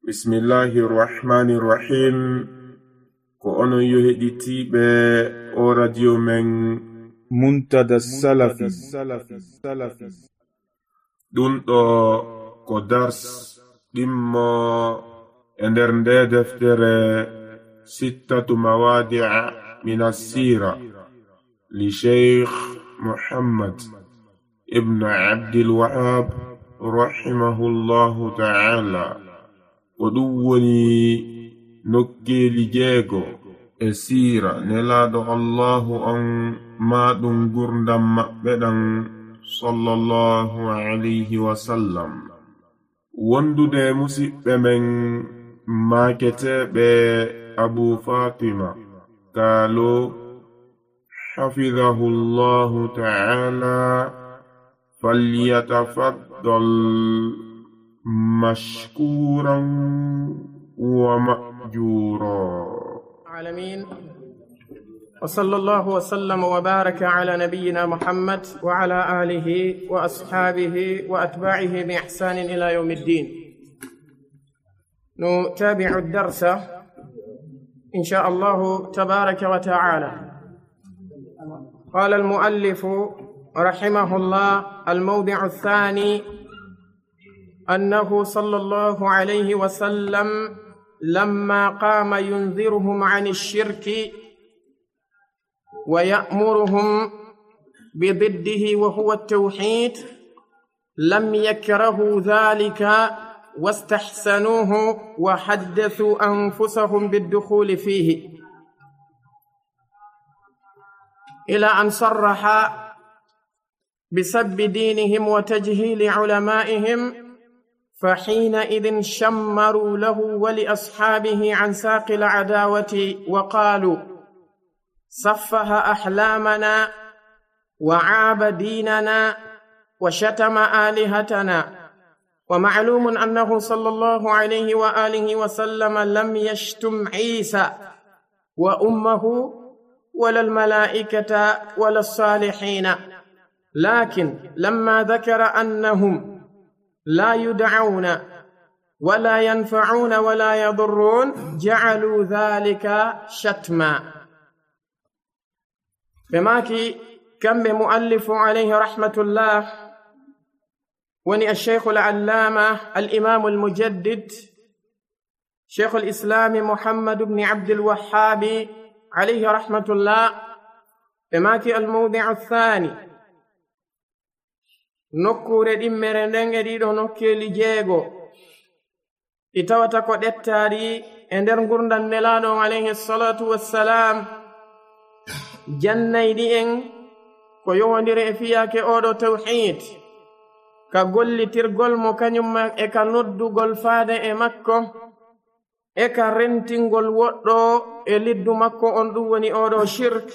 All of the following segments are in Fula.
Bismillahir Rahmanir Rahim. Ko onon yoheditiɓe o radio men Muntada Salafi. Ɗum ɗo ko dars ɗimmo e nder nde deftere sittatu mawadi'a min as-sira li Sheikh Muhammad ibn Abdul Wahhab rahimahullahu ta'ala. Ko ɗum woni nokkeeli jeego e siira nelaaɗo Allahu on maaɗum gurdam maɓɓe ɗan sallallahu alayhi wa sallam. Wondude musidɓe men maaketeeɓe Abu Fatima Kaalo حفظه الله تعالى فليتفضل مشكورا ومأجورا. العالمين، وصلى الله وسلم وبارك على نبينا محمد وعلى آله وأصحابه وأتباعه بإحسان إلى يوم الدين. نتابع الدرس إن شاء الله تبارك وتعالى. قال المؤلف رحمه الله: الموضع الثاني أنه صلى الله عليه وسلم لما قام ينذرهم عن الشرك ويأمرهم بضده وهو التوحيد لم يكرهوا ذلك واستحسنوه وحدثوا أنفسهم بالدخول فيه، إلى أن صرح بسب دينهم وتجهيل علمائهم، فحينئذ شمروا له ولأصحابه عن ساق العداوة وقالوا: سفه أحلامنا وعاب ديننا وشتم آلهتنا. ومعلوم أنه صلى الله عليه وآله وسلم لم يشتم عيسى وأمه ولا الملائكة ولا الصالحين، لكن لما ذكر أنهم لا يدعون ولا ينفعون ولا يضرون جعلوا ذلك شتما. بماكي كم بمؤلف عليه رحمة الله وني الشيخ العلامة الإمام المجدد شيخ الإسلام محمد بن عبد الوهاب عليه رحمة الله. بماكي الموضع الثاني nokkure ɗimmere nden e ɗiɗo nokkeeli jeego ɗi tawata ko ɗettaari e nder ngurdam nelaaɗo alayhi salatu wassalam, jannayɗi en ko yowondiri e fiyaake oɗo tawhid, ka gollitirgol mo kañum e ka noddugol faade e makko, e ka rentingol woɗɗo e liddu makko on ɗum woni oɗo shirk.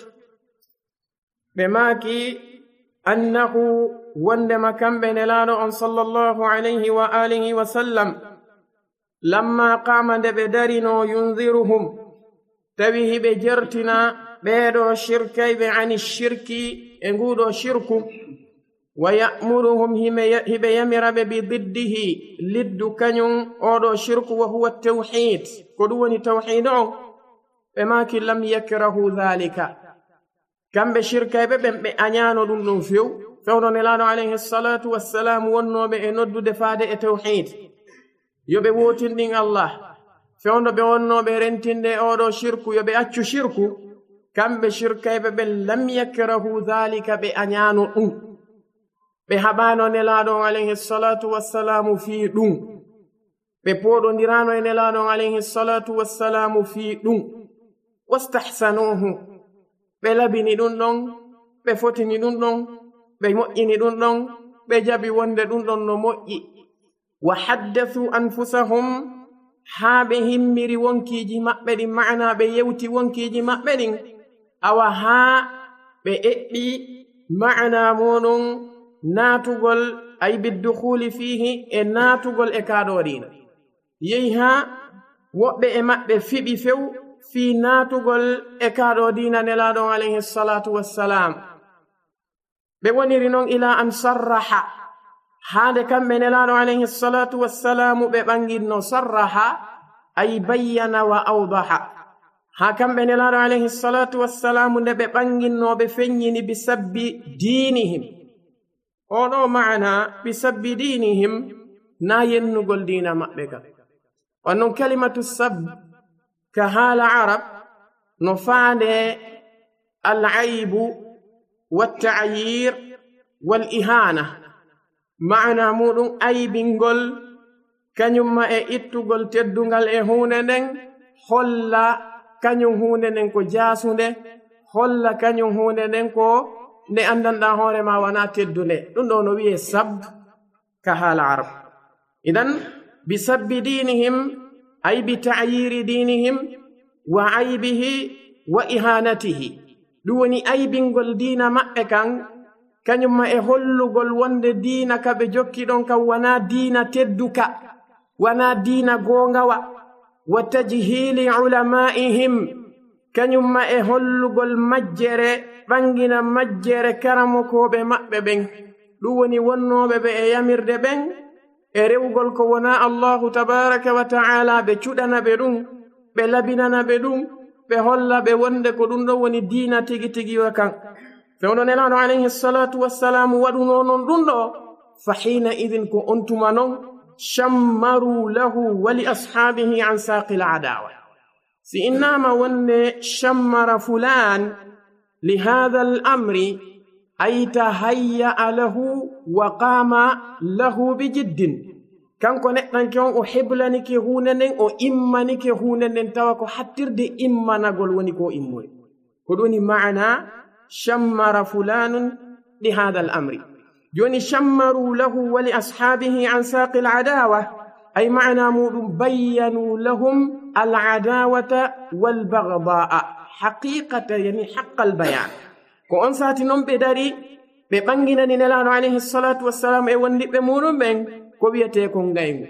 ɓe maaki annahu wondema kamɓe nelaaɗo on sallallahu alayhi wa alihi wa sallam lamma qama nde ɓe darino yunziruhum tawi hiɓe jertina ɓeeɗo shirkayɓe ani shirki e nguɗo shirku, wa ya'muruhum hiɓe yamiraɓe bi diddihi liddu kañum oɗo shirku wa huwa tawhid, ko ɗum woni tawhid on. ɓe maaki lam yakrahu dhalika, kamɓe shirkayɓe ɓen ɓe añano ɗum ɗum fewno nelaaɗo alayhi salatu wassalam wonnoɓe e noddude faade e tawhid, yoɓe wotinɗin Allah, fewno ɓe wonnoɓe rentinde oɗo shirku, yoɓe accu shirku. kamɓe shirkayɓe ɓen lam yakrahu dhalika, ɓe añano ɗum, ɓe haɓano nelaaɗo alayhi salatu wassalamu fii ɗum, ɓe poɗodirano e nelaaɗo alayhi salatu wassalamu fii ɗum. wastahsanuhu, ɓe labini ɗum ɗon, ɓe fotini ɗum ɗon, ɓe moƴƴini ɗum ɗon, ɓe jaɓi wonde ɗum ɗon no moƴƴi. wa haddathu anfusahum, haa ɓe himmiri wonkiiji maɓɓe ɗin, ma'ana ɓe yewti wonkiiji maɓɓe ɗin, awa haa ɓe eɓɓi ma'ana moɗon naatugol ay biddukhuli fihi e naatugol e kaaɗo diina. yehi haa woɓɓe e maɓɓe fiɓi few fii naatugol e kaaɗo diina nelaaɗo alayhi salatu wassalam. ɓe woniri noon ila an sarraha, haade kamɓe nelaɗo alayhi salatu wassalamu ɓe ɓanginno sarraha ay bayyana wa awdaha ha kamɓe nelaɗo alayhi salatu wassalamu nde ɓe ɓanginno ɓe feññini bisabbi dinihim oɗo maana bisabbi dinihim na yennugol dina maɓɓe kam wannon kalimatu sab ka haala arab no faande al'aybu watta'yir wal ihana maana muɗum aybingol kañumma e ittugol teddungal e hunde nden holla kañum hunde nden ko jaasude holla kañum hunde nden ko nde andanɗa hoore ma wana teddunde ɗum ɗo no wiye sab ka haala arab idan bisabbi dinihim ay bita'yiri dinihim wa aybihi wa ihanatihi ɗum woni aybingol dina maɓɓe kan kañumma e hollugol wonde diina ka ɓe jokki ɗon kam wana diina tedduka wana diina gongawa wa tajhili ulama'ihim kañumma e hollugol majjere ɓangina majjere karamokoɓe maɓɓe ɓen ɗum woni wonnoɓe ɓe e yamirde ɓen e rewgol ko wona allahu tabaraka wa ta'ala ɓe cuɗana ɓe ɗum ɓe labinana ɓe ɗum ɓe holla ɓe wonde ko ɗum ɗo woni diina tigi tigiwa kan fewno nelaɗo alayhi salatu wassalamu waɗuno non ɗum ɗo fa hina idin ko on tuma non shammaru lahu wa li ashabihi an saqil adawa si innama wonde shammara fulan li hadha al amri ay tahayya'a lahu wa qama lahu bi jiddin kanko neɗɗanke on o heblanike hunde nden o immanike hunde nden tawa ko hattirde immanagol woni ko immoy ko ɗum woni maana shammara fulanun li hada al amri joni shammaru lahu wa li ashabihi an saqi al adawa ay maana muɗum bayyanu lahum al adawata wal bagdaa haqiqata yani haqqa al bayan ko on sati non ɓe dari ɓe ɓanginani nelaɗo alayhi salatu wassalam e wondiɓe muɗum ɓen ko wiyete ko ngaygu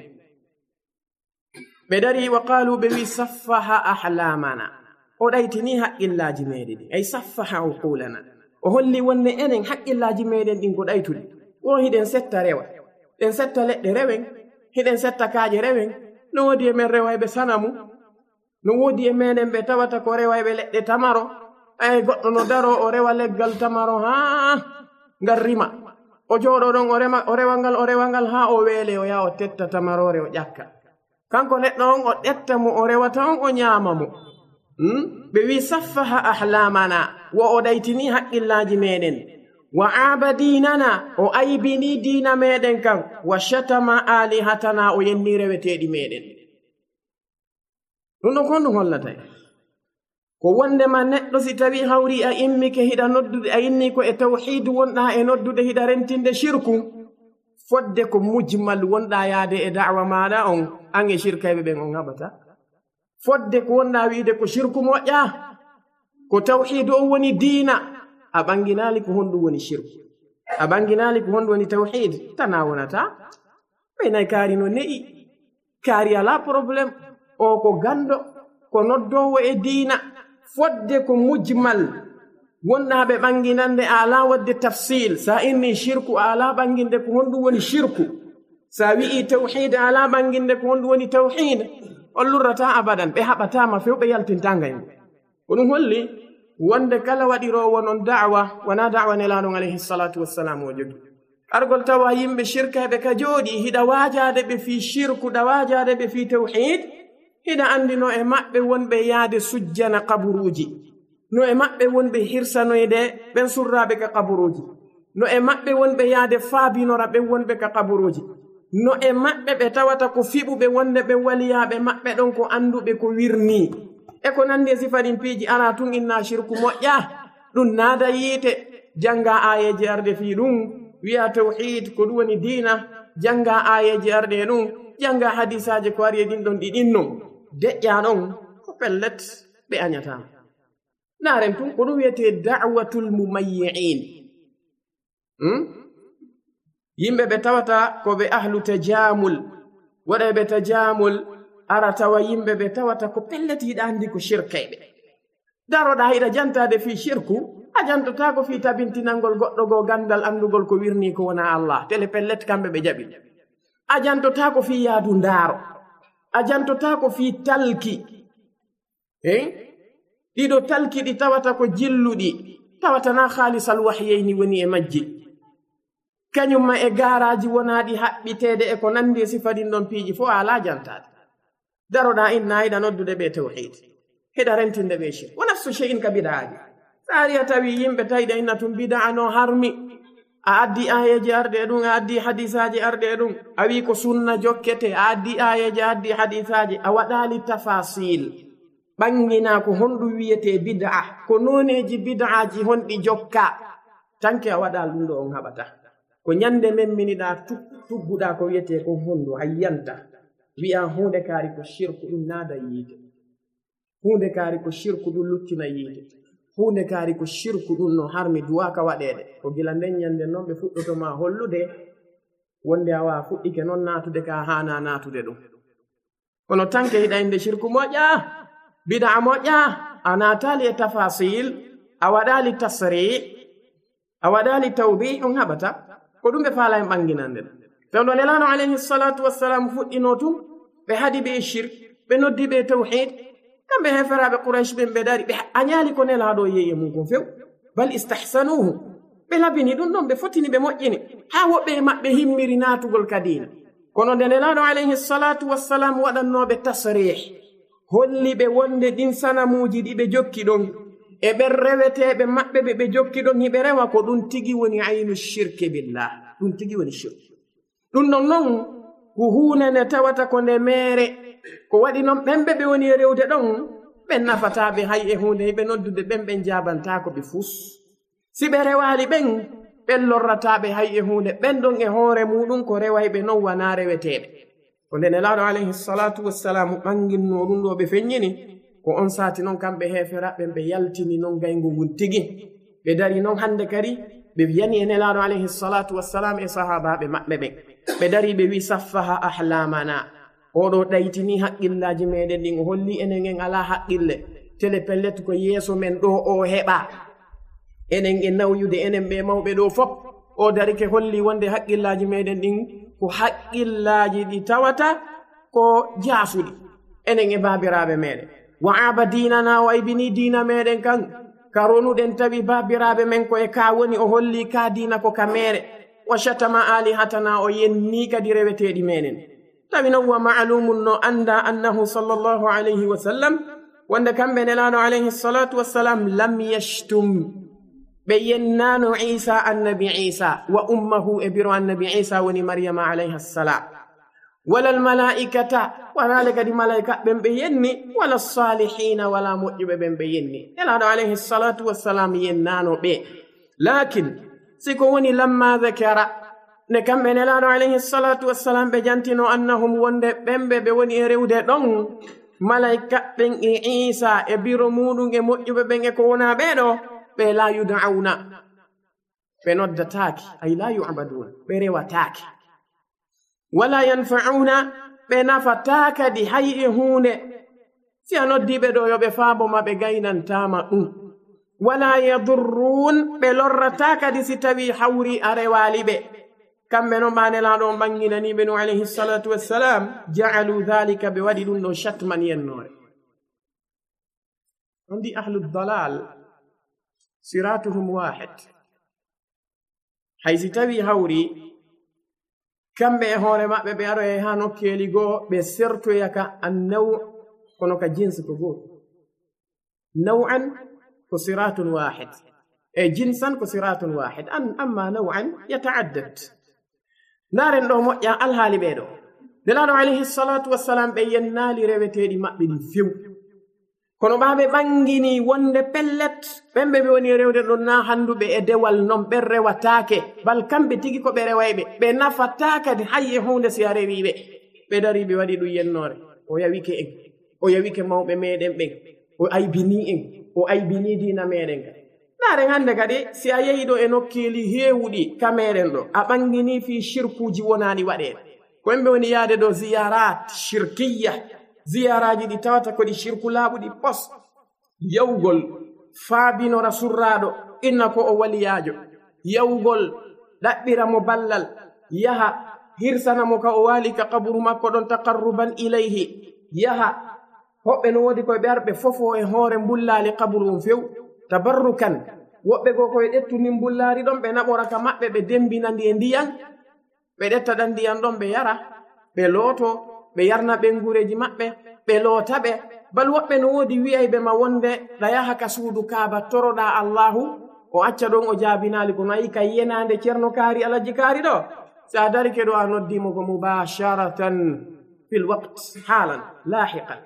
ɓe dari wa qalu ɓe wi saffaha ahlamana o ɗaytini haqqillaji meɗen ɗi ay saffaha uqulana o holli wonde enen haqqillaji meɗen ɗin ko ɗaytuɗi o hiɗen setta rewa ɗen setta leɗɗe rewen hiɗen setta kaaje rewen no woodi e men rewayɓe sanamu no woodi e meɗen ɓe tawata ko rewayɓe leɗɗe tamaro ay goɗɗo no daro o rewa leggal tamaro ha ngal rima o jooɗo ɗon o rewa ngal ha o weele o yaha o tetta tamarore o ƴakka kanko neɗɗo on o ɗetta mo o rewata on o ñaama mo ɓe wi saffaha ahlamana wo o ɗaytini haqqillaji meɗen wa aba dinana o aybini dina meɗen kan wa shatama alihatana o yenni reweteɗi meɗen ɗum ɗon kon ɗum hollata ko wondema neɗɗo si tawi hawri a immike hiɗa noddude a inni ko e tawhidu wonɗa e noddude hiɗa rentinde shirku fodde ko mujmal wonɗa yaade e da'wa maɗa on an e shirkayɓe ɓen on haɓata fodde ko wonɗa wiide ko shirku moƴƴa ko tawhidu on woni diina a ɓanginali ko honɗum woni shirku a ɓanginali ko honɗum woni tawhid tana wonata ɓenayi kaari no ne'i kaari ala probléme o ko gando ko noddowo e diina fodde ko mujmal wonɗa ɓe ɓanginande a ala wadde tafsil sa inni shirku a ala ɓanginde ko honɗum woni shirku sa wi'i tawhid a ala ɓanginde ko honɗum woni tawhid on lurrata abadan ɓe haɓatama few ɓe yaltintangaymo ko ɗum holli wonde kala waɗirowo non da'wa wona da'wa nelaɗon alayhi salatu wassalam o jogi argol tawa yimɓe shirkaɓe ka jooɗi hiɗa wajade ɓe fi shirku ɗa wajade ɓe fi tawhid hiɗa andino e maɓɓe wonɓe yaade sujjana kaburuji no e maɓɓe wonɓe hirsanoyde ɓen surraɓe ka kaburuji no e maɓɓe wonɓe yaade faabinora ɓen wonɓe ka kaburuji no e maɓɓe ɓe tawata ko fiɓuɓe wonde ɓe waliyaɓe maɓɓe ɗon ko anduɓe ko wirni e ko nandi e sifaɗin piiji ala tun inna shirku moƴƴa ɗum naada yiite janga ayeji arde fi ɗum wiya tawhid ko ɗum woni diina janga ayeji arde e ɗum janga hadisaji ko ari e ɗin ɗon ɗi ɗinno deƴƴa ɗon ko pellet ɓe añatama naren tun ko ɗum wiyete da'watul mumayyi'in yimɓe ɓe tawata ko ɓe ahlu tajamul waɗeɓe tajamul ara tawa yimɓe ɓe tawata ko pellet hiɗa andi ko shirkayɓe daroɗa hiɗa jantade fi shirku a jantotako fi tabintinangol goɗɗo go gandal andugol ko wirni ko wona Allah tele pellet kamɓe ɓe jaɓi a jantotako fi yaadu ndaaro a jantotako fi talki ɗiɗo talki ɗi tawata ko jilluɗi tawatana haalisal wahyeyni woni e majji kañumma e garaji wonaɗi haɓɓiteede e ko nandi e sifadin ɗon piiji fo ala jantade daroɗa inna yiɗa noddude ɓe tawhid heɗa rentinde ɓe shirk wo nafsu shay'in ka bidaaji saari a tawi yimɓe tawiɗa inna tum bidaa no harmi a addi ayeji arɗe ɗum a addi hadisaji arɗe ɗum a wi ko sunna jokkete a addi ayeji a addi hadisaji a waɗali tafasil ɓangina ko honɗum wiyete bid'a ko noneji bid'aji honɗi jokka tanke a waɗal ɗum ɗo on haɓata ko ñande memminiɗa tugguɗa ko wiyete ko hondu hayyanta wi'a hunde kaari ko shirku ɗum naada yiite hunde kaari ko shirku ɗum luttina yiite hunde kaari ko shirku ɗum no harmi duwaka waɗede ko gila nden ñande noon ɓe fuɗɗotoma hollude wonde awa fuɗɗike noon natude ka hana natude ɗum kono tanke hiɗa inde shirku moƴƴa bid'a moƴƴa a natali e tafasil a waɗali tasri a waɗali tawbi ɗum haɓata ko ɗum ɓe faala en ɓanginande ɗum fewɗo nelano alayhi salatu wassalam fuɗɗino tum ɓe haadi ɓe shirk ɓe noddi ɓe tawhid kamɓe heferaɓe quraish ɓen ɓe dari ɓe a ñaali ko nelaɗo yeye mum ko few bal istahsanuhu ɓe labini ɗum ɗon ɓe fotini ɓe moƴƴini ha woɓɓe e maɓɓe himmiri natugol kadina kono nde nelaɗo alayhi salatu wassalam waɗannoɓe tasrih holli ɓe wonde ɗin sanamuji ɗi ɓe jokki ɗon e ɓen reweteɓe maɓɓe ɓe jokki ɗon hiɓe rewa ko ɗum tigi woni aynu shirke billah ɗum tigi woni shirk ɗum ɗon noon ko hunde nde tawata ko nde meere ko waɗi noon ɓenɓe ɓe woni rewde ɗon ɓen nafataɓe hay e hunde hiɓe noddude ɓen ɓen jabantako ɓe fus si ɓe rewali ɓen ɓen lorrataɓe hay e hunde ɓen ɗon e hoore muɗum ko rewayɓe noon wana reweteɓe ko nde nelaɗo alayhi salatu wassalamu ɓanginno ɗum ɗo ɓe feññini ko on sati noon kamɓe heferaɓe ɓe yaltini noon gaygu ngun tigi ɓe dari noon hande kadi ɓe yani e nelaɗo alayhi salatu wassalam e sahabaɓe maɓɓe ɓen ɓe dari ɓe wi saffaha ahlamana oɗo ɗaytini haqqillaji meɗen ɗin o holli enen en ala haqqille tele pellet ko yeeso men ɗo o heɓa enen e nawyude enen ɓe mawɓe ɗo fop o darike holli wonde haqqillaji meɗen ɗin ko haqqillaji ɗi tawata ko jaasuɗi enen e babiraɓe meɗen wa aba dinana o aybini dina meɗen kan ka ronuɗen tawi babiraɓe men ko e ka woni o holli ka dina ko ka mere wa shatama alihatana o yenni kadi reweteɗi meɗen tawi noon wa ma'lumun no anda annahu sallallahu alayhi wa sallam wonde kamɓe nelaɗo alayhi salatu wassalam lam yashtum ɓe yennano isa annabi isa wa ummahu e biro annabi isa woni maryama alayha ssalam wala almalaikata wanale kadi malaika ɓen ɓe yenni wala salihina wala moƴƴuɓe ɓen ɓe yenni nelaɗo alayhi salatu wassalam yennano ɓe lakin siko woni lamma dhakara ne kamɓe nelaɗo alayhi salatu wassalam ɓe jantino annahum wonde ɓenɓe ɓe woni e rewde ɗon malaika ɓen e isa e biro muɗum e moƴƴuɓe ɓen e ko wona ɓeɗo ɓe la yud'auna ɓe noddataki ay la yu'baduna ɓe rewataki wala yanfa'una ɓe nafatakadi hay e hunde si a noddiɓe ɗo yo ɓe faabo ma ɓe gaynantama ɗum wala yadurrun ɓe lorratakadi si tawi hawri a rewali ɓe kamɓe noon ɓanelaɗo on ɓanginaniɓe no alayhi salatu wassalam ja'alu dhalika ɓe waɗi ɗum ɗo shatman yennore on di ahlu dalal siratuhum wahid hay si tawi hawri kamɓe e hoore maɓɓe ɓe aro e ha nokkeli goo ɓe sertoyaka annaw kono ka jinsi ko goto naw'an ko siratun wahid e jinsan ko siratun wahid amma naw'an yata'addad naren ɗo moƴƴa alhaali ɓeɗo nelaɗo alayhi salatu wassalam ɓe yennali reweteɗi maɓɓe ɗi few kono ɓaɓe ɓangini wonde pellet ɓenɓe ɓe woni rewde ɗon na handuɓe e dewal non ɓen rewatake bal kamɓe tigi ko ɓe rewayɓe ɓe nafatakadi hay e hunde si a rewiɓe ɓe dari ɓe waɗi ɗum yennore o yawike en o yawike mawɓe meɗen ɓen o aybini en o aybini dina meɗen ka naren hande kadi si a yehi ɗo e nokkeli heewuɗi kameɗen ɗo a ɓangini fi shirkuji wonaɗi waɗeɗe ko ɓenɓe woni yaade ɗo ziyarat shirkiya ziyaraji ɗi tawata koɗi shirku laaɓuɗi pos yawgol faabinora surraaɗo inna ko o waliyaajo yawgol ɗaɓɓira mo ballal yaha hirsana mo ka o waali ka kaburu makko ɗon taqarruban ilayhi yaha hoɓɓe no woodi koye ɓerɓe fofo e hoore mbullaali kaburu on few tabarrukan woɓɓe goo koye ɗettuni mbullaari ɗon ɓe naɓora ka maɓɓe ɓe dembinandi e ndiyan ɓe ɗetta ɗan ndiyan ɗon ɓe yara ɓe looto ɓe yarna ɓe ngureeji maɓɓe ɓe loota ɓe bal woɓɓe no woodi wi'ayɓe ma wonde ɗa yaha ka suudu kaaba toroɗa allahu o acca ɗon o jaabinaali kono ayi ka yenande ceerno kaari alaji kaari ɗo sa darike ɗo a noddimo ko mubasharatan fil waqt haalan laahiqan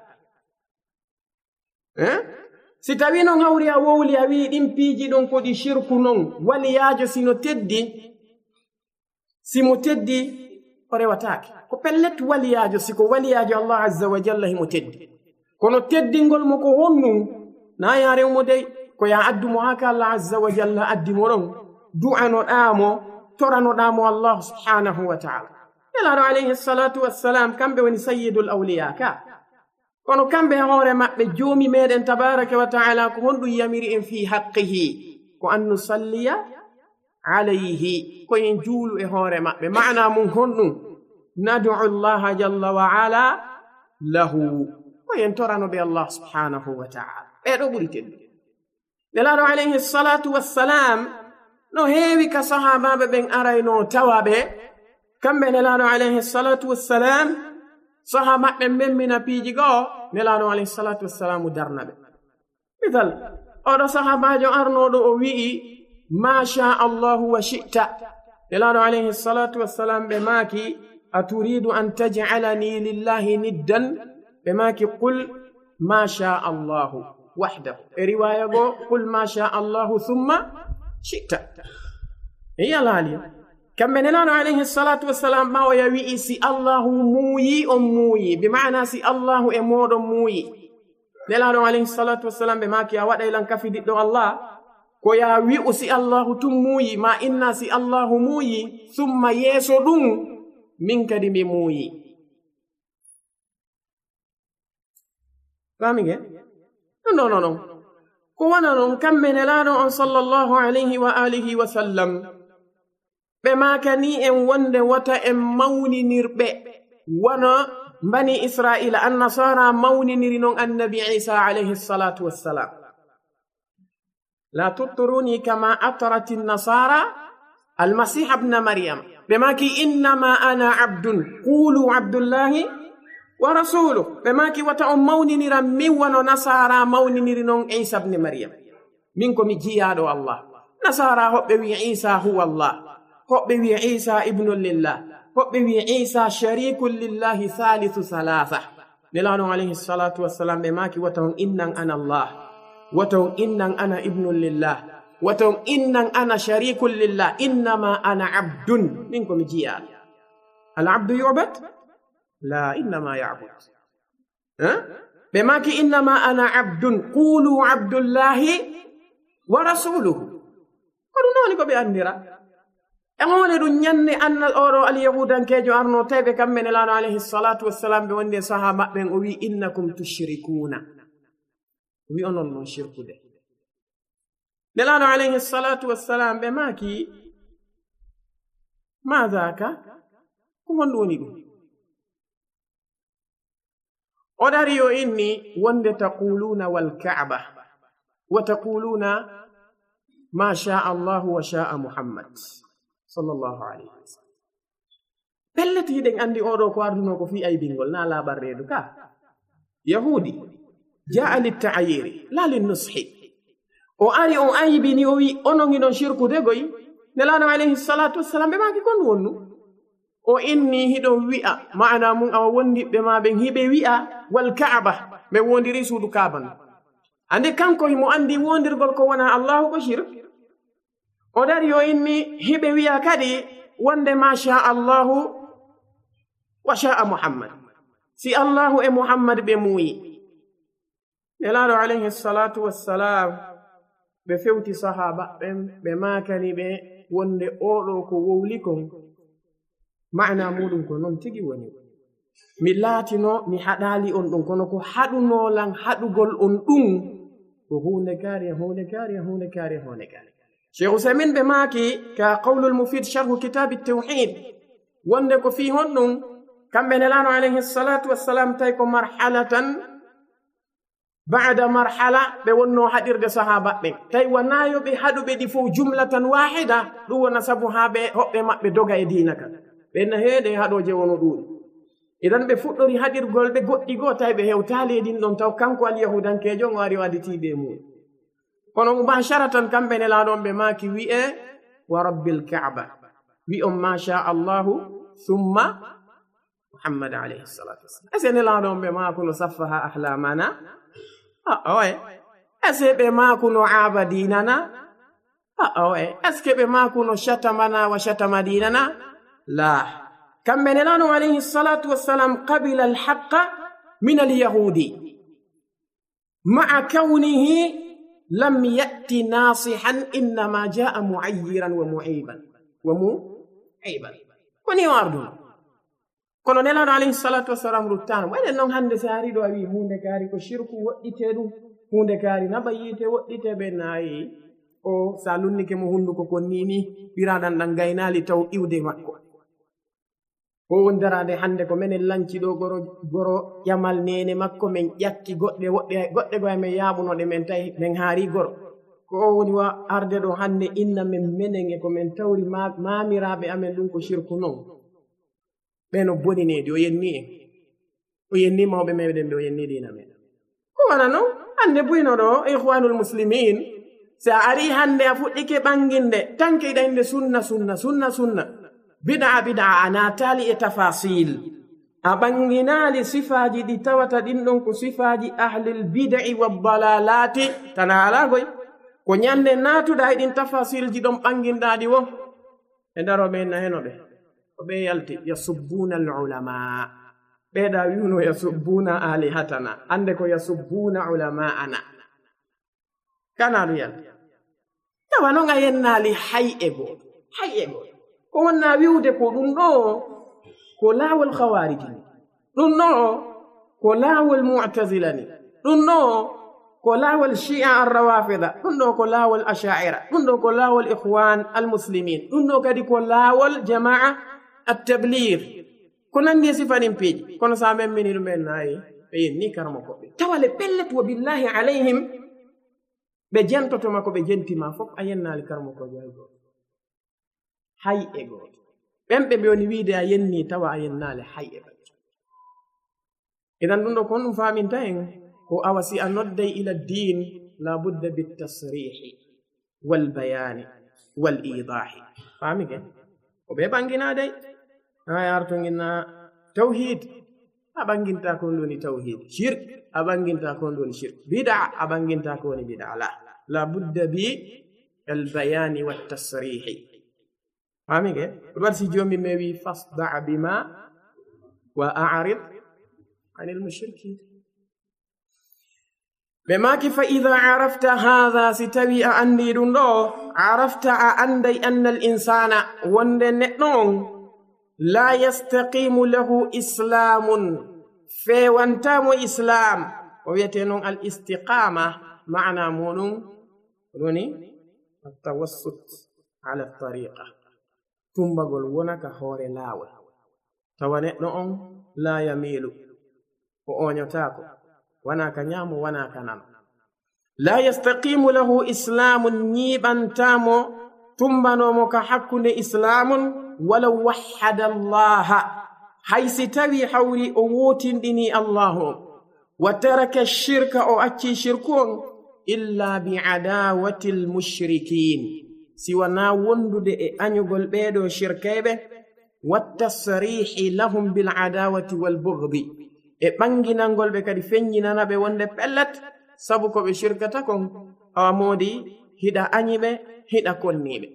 si tawi non hawri a wowli a wi ɗin piiji ɗon ko ɗi shirku non waliyaajo sino teddi simo teddi o rewataake ko pellet waliyaajo siko waliyaajo allah azza wa jalla himo teddi kono teddingol mo ko honnum na ya rewmo dey ko ya addumo haka allah azza wa jalla addimo ɗon du'anoɗamo toranoɗamo allah subhanahu wa taala nelaɗo alayhi salatu wassalam kamɓe woni sayyidul awliya ka kono kamɓe hoore maɓɓe joomi meɗen tabaraka wa taala ko honɗum yamiri en fi haqqihi ko an nusalliya alayhi koyen juulu e hoore maɓɓe mana mum honɗum nadu llaha jalla wa ala lahu koyen toranoɓe allah subhanahu wa taala ɓeɗo ɓuri teddu nelaɗo alayhi salatu wassalam no heewi ka sahabaɓe ɓen arayno tawa ɓe kamɓe nelaɗo alayhi salatu wassalam saha maɓɓe memmina piiji goo nelaɗo alayhi salatu wassalamu darna ɓe misal oɗo sahabajo arnoɗo o wi'i ma sha allahu wa shi'ta nelaɗo alayhi salatu wassalam ɓe maaki a turidu an taj'alani lillahi niddan ɓe maaki qul ma sha allahu wahdahu e riwaya goo qul ma sha allahu thumma shi'ta e yalaali kamɓe nelaɗo alayhi salatu wassalam ɓawo ya wi'i si allahu muuyi on muuyi bi mana si allahu e moɗon muuyi nelaɗo alayhi salatu wassalam ɓe maaki a waɗaylan kafidiɗɗo allah ko ya wi'u si allahu tum muuyi ma inna si allahu muuyi summa yeeso ɗum min kadi mi muuyi famige non ko wona non kamɓe nelaɗo on sallallahu alayhi wa alihi wa sallam ɓe maakani en wonde wata en mawninirɓe wona bani israila annasara mawniniri noon annabi isa alayhi salatu wassalam la tutturuni kama atrati nnasara almasiha bna maryam ɓe maaki innama ana abdun qulu abdullahi wa rasuluh ɓe maaki wata on mawniniran min wono nasara mawniniri noon isa bne maryam min komi jiyaɗo allah nasara hoɓɓe wi isa huwa allah hoɓɓe wi isa ibnu lillah hoɓɓe wi isa sharikun lillahi thalithu thalatha nelaɗo alayhi salatu wassalam ɓe maaki wata on innan ana allah wata on innan ana ibnu lillah wata on innan ana sharikun lillah innama ana abdun min komi jiyaɗo al abdu yu'bad la innama ya'bud ɓe maaki innama ana abdun qulu abdullahi wa rasuluhu ko ɗum noni ko ɓe andira e hoole ɗum ñande annal oɗo alyahudankejo arno tawɓe kamɓe nelaɗo alayhi salatu wassalam ɓe wonde saha maɓɓen o wi innakum tushrikuna o wi onon noon shirkude nelaɗo alayhi salatu wassalam ɓe maaki ma dhaka ko honɗum woni ɗum o dari yo inni wonde taquluna walka'ba wa taquluna ma sha allahu wa sha'a muhammad sallallahu alayhi wa sallam pellete hiɗen andi oɗo ko arduno ko fi aybingol na laɓar reedu ka yahudi ja'a litta'ayiri la linnushi o ari on aybini o wi onon iɗon shirkude goy nelaɗo alayhi salatu wassalam ɓe maaki kon wonnu o inni hiɗon wi'a mana mum awa wondiɓɓe ma ɓen hiɓe wi'a wal ka'aba ɓe wondiri suudu kaban ande kanko himo andi wondirgol ko wona allahu ko shirk o dari o inni hiɓe wi'a kadi wonde ma sha allahu wa sha'a muhammad si allahu e muhammad ɓe muuyi nelaɗo alayhi salatu wassalam ɓe fewti sahaba ɓen ɓe makani ɓe wonde oɗo ko wowli kon mana muɗum ko noon tigi woni mi laatino mi haɗali on ɗum kono ko haɗunolan haɗugol on ɗum وهون كاري شيخ عثيمين بماكي كقول المفيد شرح كتاب التوحيد وندك فيهن كم بين الآن عليه الصلاة والسلام تيكم مرحلة بعد مرحلة بونو حدير دي صحابة تي ونايو بحدو بدفو جملة واحدة دو نسبها بدوغا يدينك بين هيدي هدو جوانو دون إذن بفضل حدير قول بغو تاي بهيو تالي دين دون تاو كانكو اليهودان كيجون واري وادي تيبه مون kono mubasharatan kambe ne laadon be maki wi'e wa rabbil ka'ba wi'um ma sha Allah thumma Muhammad alayhi salatu wassalam asene laadon be ma kuno saffaha ahlamana oy ase be ma kuno abadinana oy aske be ma kuno shatamana wa shatamadinana la kambe ne laadon alayhi salatu wassalam qabila al-haqqa min al-yahudi ma'a kawnihi لم يأتي ناصحا إنما جاء معيرا ومعيبا كوني واردون كونو نلان عليه الصلاة والسلام رتان وين نون هند ساري دو أبي هند كاري كو شركو وإتدو هند كاري نبايته وإته بناي أو سالوني كمو هندو كو كونيني بيرادان دنغاينا لتو إودي مكو o wondarade hande ko menen lanci do goro yamal nene makko men yakki godde go men yaabuno de men tay men haari goro ko o woni wa arde do hande inna men menen e ko men tawri maamirabe amen dum ko shirku non beno bonine o yenni mawbe meden do yenni dina men ko wana no hande buyno do ikhwanul muslimin sa ari hande afuddike banginde tanke dande sunna بدعة أنا تالي تفاصيل أبنغنا لصفاجي دي توتا دينون كصفاجي أهل البدع والضلالات تنالاغوي كونيان ناتو داي دين تفاصيل جي دوم بانغين دادي و ندارو بينا هنو بي وبي يلتي يسبون العلماء بيدا يونو يسبون آلهتنا عندكو يسبون علماءنا كان ريال يوانو غينا لي حي إيغو ko wonna wiwde ko ɗum ɗo ko laawol khawariji ni ɗum ɗo ko laawol mu'tazila ni ɗum ɗo ko laawol shi'a ar-rawafida ɗum ɗo ko laawol asha'ira ɗum ɗo ko laawol ikhwan al-muslimin ɗum ɗo kadi ko laawol jama'a at-tabligh ko nandi sifanin peji kono sa men mini ɗum en nayi ɓe yenni karmo koɓɓe tawale pellet wa billahi alayhim ɓe jentoto makko ɓe jentima fof a yennali karmo ko jaygo hay ego bembe be woni wiide a yenni tawa a yennale hay ego idan dum do kon faaminta en ko awasi an nodday ila din la budda bit tasrih wal bayan wal idah faamike ko be bangina day ayarto ngina tauhid abanginta ko ndoni tauhid shirk abanginta ko ndoni shirk bid'a abanginta ko woni bid'a la budda bi al bayan wat tasrih فاهمين ورسي جومي ميوي فاصدع بما وأعرض عن المشركين بما كيف إذا عرفت هذا ستوي أندي دندو عرفت أندي أن الإنسان وندنون لا يستقيم له إسلام في وانتام إسلام ويتنون الاستقامة معنى مونون التوسط على الطريقة tumbagol wona ka hoore laawol tawa neɗɗo on la yamilu o oñotaako wana ka ñaamo wana ka nano la yastaqimu lahu islamun ñiiɓantamo tumbanomo ka hakkunde islamun walaw wahhada allaha haysi tawi hawri o wootindini allahu wa taraka shirka o acci shirku on illa bi adawati almushrikin siwana wondude e anyugol beedo shirkebe wattasrihi lahum bil adawati wal bughdi e banginangol be kadi fenyinana be wonde pellet sabu ko be shirkata kon awamodi hida anyibe hida konnibe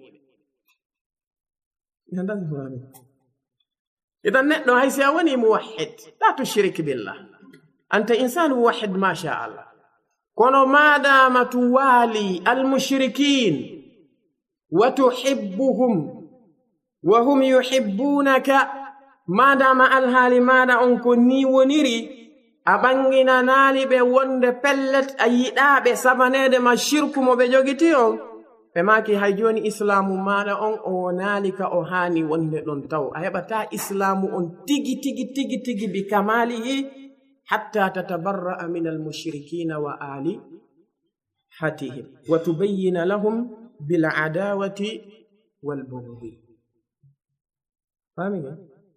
yandan fami idan neddo haysi awani muwahhid la tushrik billah anta insan muwahhid ma sha Allah kono madama tuwali al mushrikin وتحبهم وهم يحبونك ما دام الحال ما دا أنكني ونري a ɓanginanaali ɓe wonde pellet a yiɗaaɓe sabaneede ma shirku mo ɓe jogiti on ɓe maaki hay jooni islamu maɗa on o wonaali ka o haani wonde ɗon taw a heɓata islamu on tigi tigi tigi tigi bi kamalihi hatta tatabarra'a min almushrikina wa ali hatihim wa tubayyina lahum bil adawati wal bughdi fami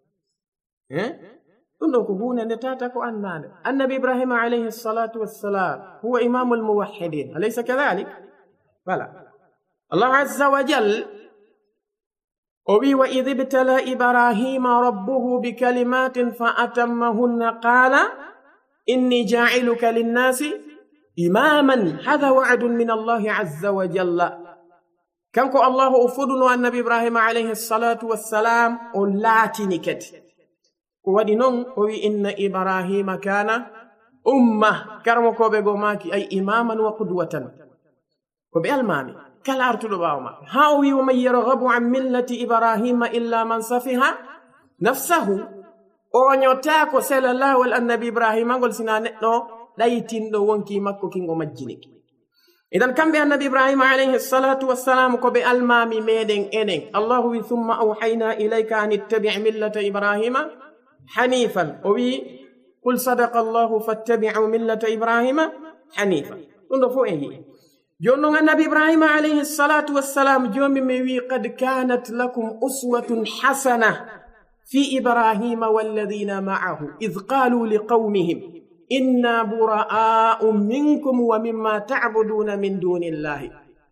ɗum ɗo ko hunde nde tata ko annade annabi ibrahima alayhi salatu wassalam huwa imamu almuwahhidin alaysa kadhalik bala Allah azza wa jal o wi wa idh ibtala ibrahima rabbuhu bikalimatin fa atammahunna qala inni ja'iluka linnasi imaman hadha wa'dun min Allah azza wa jalla kanko Allah o fuduno annabi ibrahima alayhi salatu wassalam o laatini kadi ko waɗi noon o wi inna ibrahima kana umma karmo koɓe go maki ay imaman wa qudwatan ko ɓe almami kala artuɗo ɓaawo maɓɓe haa o wi wa man yarghabu an millati ibrahima illa man safiha nafsahu o ñotaako sela laawol annabi ibrahima ngol sina neɗɗo ɗaytinɗo wonki makko kingo majjiniki idan kamɓe annabi ibrahima alayhi salatu wassalam ko ɓe almami meɗen enen allahu wi thumma awhayna ilayka an ittabi' millata ibrahima hanifan o wi qul sadaqa allahu fattabi'u millata ibrahima hanifa ɗum ɗo fof en yii jonnon annabi ibrahima alayhi salatu wassalam jomi mi wi qad kanat lakum uswatun hasana fi ibrahima walladina ma'ahu idh qalu liqawmihim inna bura'a'u minkum wa mimma ta'buduna min dunillahi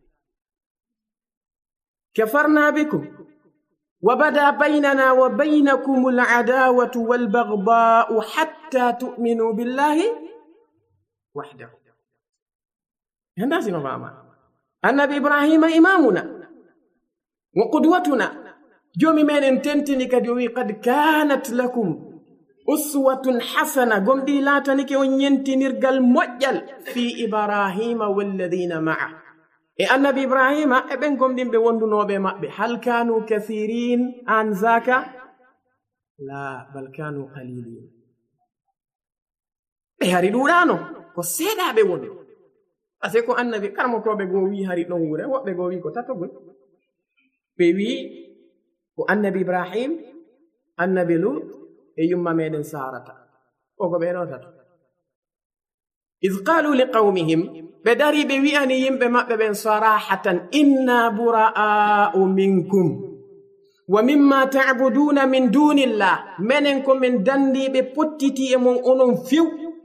kafarna bikum wa bada baynana wa baynakum al'adawatu wal baghdha'u hatta tu'minu billahi wahdahu هذا سيما فاهمة النبي إبراهيم إمامنا وقدوتنا جومي من انتنتني كدوي قد كانت لكم أسوة حسنة قم دي لا تنكي ونينتي نرقل مجل في إبراهيم والذين معه النبي إبراهيم ابن قم دي بوندو نوبي مأبي هل كانوا كثيرين عن ذاك لا بل كانوا قليلين بهاري دورانو كسيدا بوندو ase ko annabi karmo koɓe go wi hari ɗon wure woɓɓe go wi ko tatogol ɓe wi ko annabi ibrahim annabi lut e yumma meɗen sarata koko ɓeɗo tato id qalu liqawmihim ɓe dari ɓe wi'ani yimɓe maɓɓe ɓen sarahatan inna bura'a'u minkum wa mimma ta'buduna min dunillah menen ko min dandiɓe pottiti e mon onon few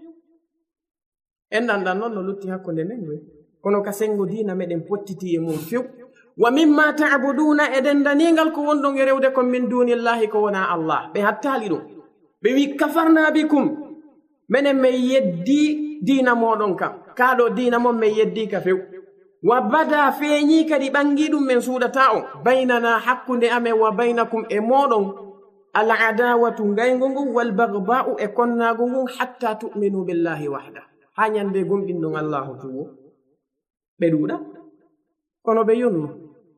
en ɗanɗan noon no lutti hakkunde men we kono ka sengo dina meɗen pottiti e mum few wa mimma ta'buduna e dendanigal ko wonɗon e rewde kon min dunillahi ko wona Allah ɓe hattali ɗum ɓe wi kafarna bikum menen min yeddi dina moɗon kam kaɗo dina mon min yeddi ka few wa bada feeñi kadi ɓangi ɗum min suuɗata on baynana hakkunde amen wa baynakum e moɗon al adawatu ngaygo ngun wal baghda'u e konnago ngun hatta tu'minu billahi wahda ha ñande gomɗinɗon allahu tuwo ɓe ɗuuɗa kono ɓe yonno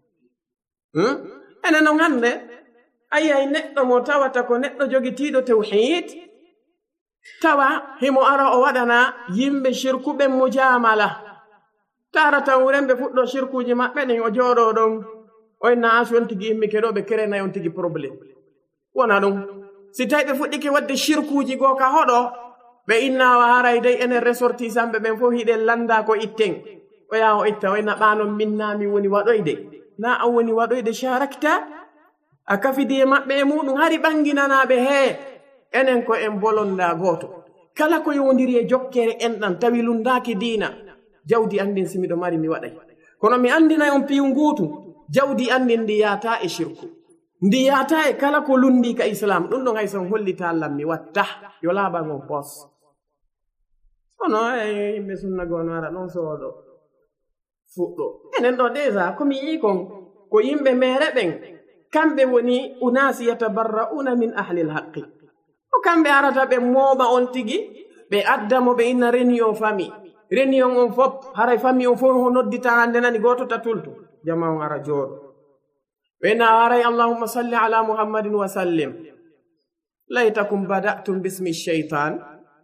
ene non hannde ayiyay neɗɗo mo tawata ko neɗɗo jogitiiɗo tawhid tawa himo ara o waɗana yimɓe shirkuɓen mo jamala tara tan wurenɓe fuɗɗo shirkuji maɓɓe ɗin o jooɗo ɗon o inna asu on tigi immi keɗo ɓe kerenayi on tigi probléme wona ɗum si tawi ɓe fuɗɗike waɗde shirkuji goo ka hoɗo ɓe innawa haray dey enen ressortisanɓe ɓen fof hiɗen landa ko itten o yaha o itta o inna ɓanon minnami woni waɗoyde na an woni waɗoyde sharakta a kafidi e maɓɓe e muɗum hari ɓanginanaɓe he enen ko en bolonda goto kala ko yowdiri e jokkere enɗan tawi lundaki diina jawdi andin simiɗo mari mi waɗay kono mi andinay on piyu ngutu jawdi andin ndi yata e shirku ndi yata e kala ko lundi ka islam ɗum ɗon hay son hollita Allah mi watta yo laaɓan on pos ono e yimɓe sunna gono ara ɗon sooɗo fuɗɗo enen ɗo déjà komi yii kon ko yimɓe mere ɓen kamɓe woni unasi yatabarra'una min ahli lhaqqi ko kamɓe arata ɓe mooɓa on tigi ɓe addamo ɓe inna réunion famille réunion on fop haray famille on fof ho noddita hande nani goto tatultu jama on ara jooɗo ɓena haray allahumma salli ala muhammadin wa sallim laytakum bada'tum bismi shaytan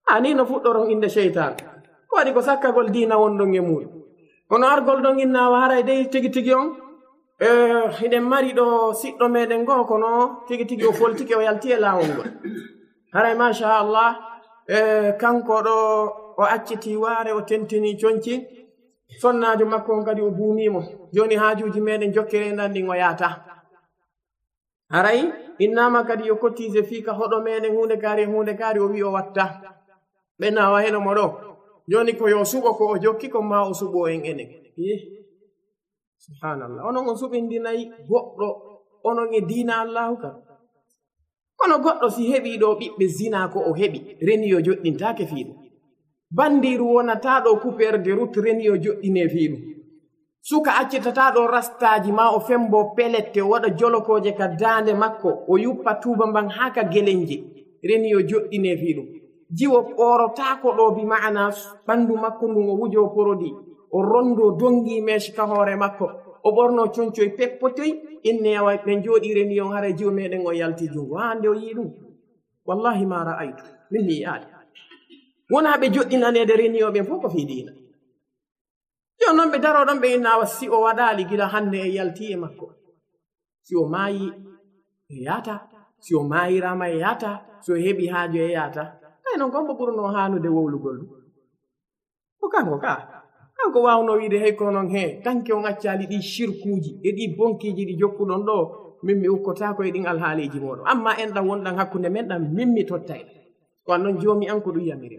ani no fuɗɗoron inde sheytan ko waɗi ko sakkagol diina wonɗon e muɗum kono argol ɗon innawa haray dey tigi tigi on hiɗen mari ɗo siɗɗo meɗen goo kono tigi tigi o foltike o yalti e laawol ngol haray machallah kanko ɗo o acciti waare o tentini coñci sonnajo makko on kadi o buumimo joni haajuji meɗen jokkirendan ɗin o yaata haray innama kadi yo cottise fii ka hoɗo meɗen hunde kaari o wi o watta ɓe nawa heno mo ɗo joni ko yo suɓo ko o jokki ko ma o suɓo en enen subhanallah onon on suɓindinayi goɗɗo onon e diina allahu kam kono goɗɗo si heɓi ɗo ɓiɓɓe zina ko o heɓi reni yo joɗɗintake fiiɗum bandiru wonata ɗo kuperde rut reni yo joɗɗine fiiɗum suka accitata ɗo rastaji ma o fembo pelette o waɗa jolokoje ka dande makko o yuppa tuba mban ha ka gelenje reni yo joɗɗine fiiɗum jiwo ɓorotako ɗo bi ma'ana ɓandu makko ndun o wujo porodi o rondo dongi mesh ka hoore makko o ɓorno concoy peppotoy innewa ɓe jooɗi reni on haray jiwo meɗen o yalti jungo hande o yii ɗum wallahi ma ra'aytu min mi yi'aade wona ɓe joɗɗinanede reni o ɓen fof ko fi diina jon noon ɓe daroɗon ɓe innawa si o waɗali gila hande e yalti e makko si o maayi e yaata si o maayirama e yaata so heɓi haajo e yaata ay noon kon mo ɓurno hanude wowlugol ɗum ko kanko kanko wawno wiide hey ko noon he tanke on accali ɗi shirkuji e ɗi bonkiji ɗi jokkuɗon ɗo min mi ukkotako e ɗin alhaaliji moɗon amma en ɗam wonɗan hakkunde men ɗam min mi tottay ko annon joomi an ko ɗum yamiri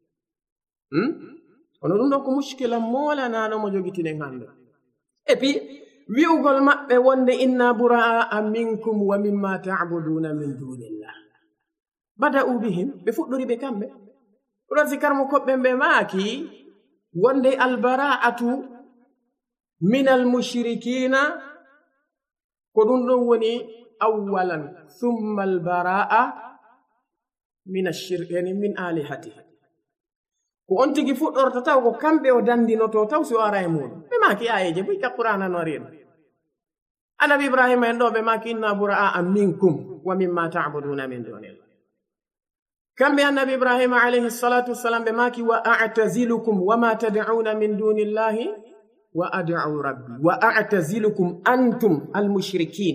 kono ɗum ɗo ko muskila molanaɗo mo jogitinen hande e puis wi'ugol maɓɓe wonde inna bura'a minkum wa mimma ta'buduna min dunillah bada'u bihim ɓe fuɗɗori ɓe kamɓe ɗon sikarmo koɓɓe ɓe maaki wonde albara'atu min almushrikina ko ɗum ɗon woni awwalan thumma albara'a min ashirk yani min alihatihi ko on tigi fuɗɗorta taw ko kamɓe o dandinoto taw si o ara e muɗum ɓe maaki ayeje boy ka qur'ana no reeno annabi ibrahima en ɗo ɓe maaki inna bura'a minkum wa mimma ta'buduna min dunillah kamɓe annabi ibrahima alayhi salatu wassalam ɓe maaki wa a'tazilukum wama tad'una min dunillahi wa ad'u rabbi wa a'tazilukum antum almushrikin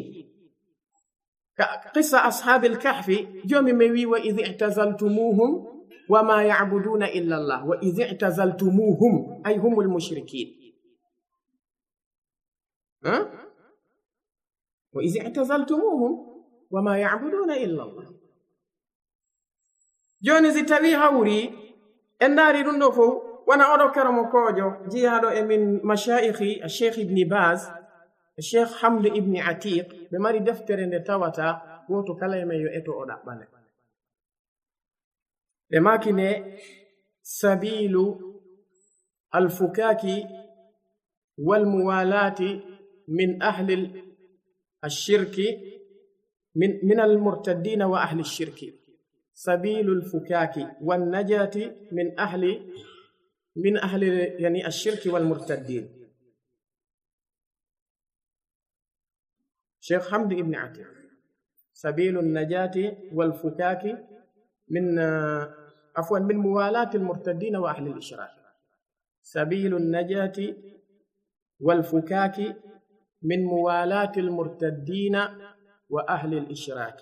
qissa ashabi alkahfi jomi me wi wa idh i'tazaltumuhum wama ya'buduna illa allah wa idh i'tazaltumuhum ay hum almushrikin wa idh i'tazaltumuhum wama ya'buduna illa allah joni si tawi hawri en ndaari ɗum ɗo fof wona oɗo karamo kojo jiyaɗo e min mashaikhi cheikh ibni bas cheikh hamde ibni atiq ɓe mari deftere nde tawata goto kala e men yo eto o ɗaɓɓane ɓe makine sabilu alfukaki walmuwalati min ahli ashirki min almurtaddina wa ahli shirki سبيل الفكاك والنجاة من أهل يعني الشرك والمرتدين شيخ حمد ابن عتيق سبيل النجاة والفكاك من موالاة المرتدين وأهل الإشراك سبيل النجاة والفكاك من موالاة المرتدين وأهل الإشراك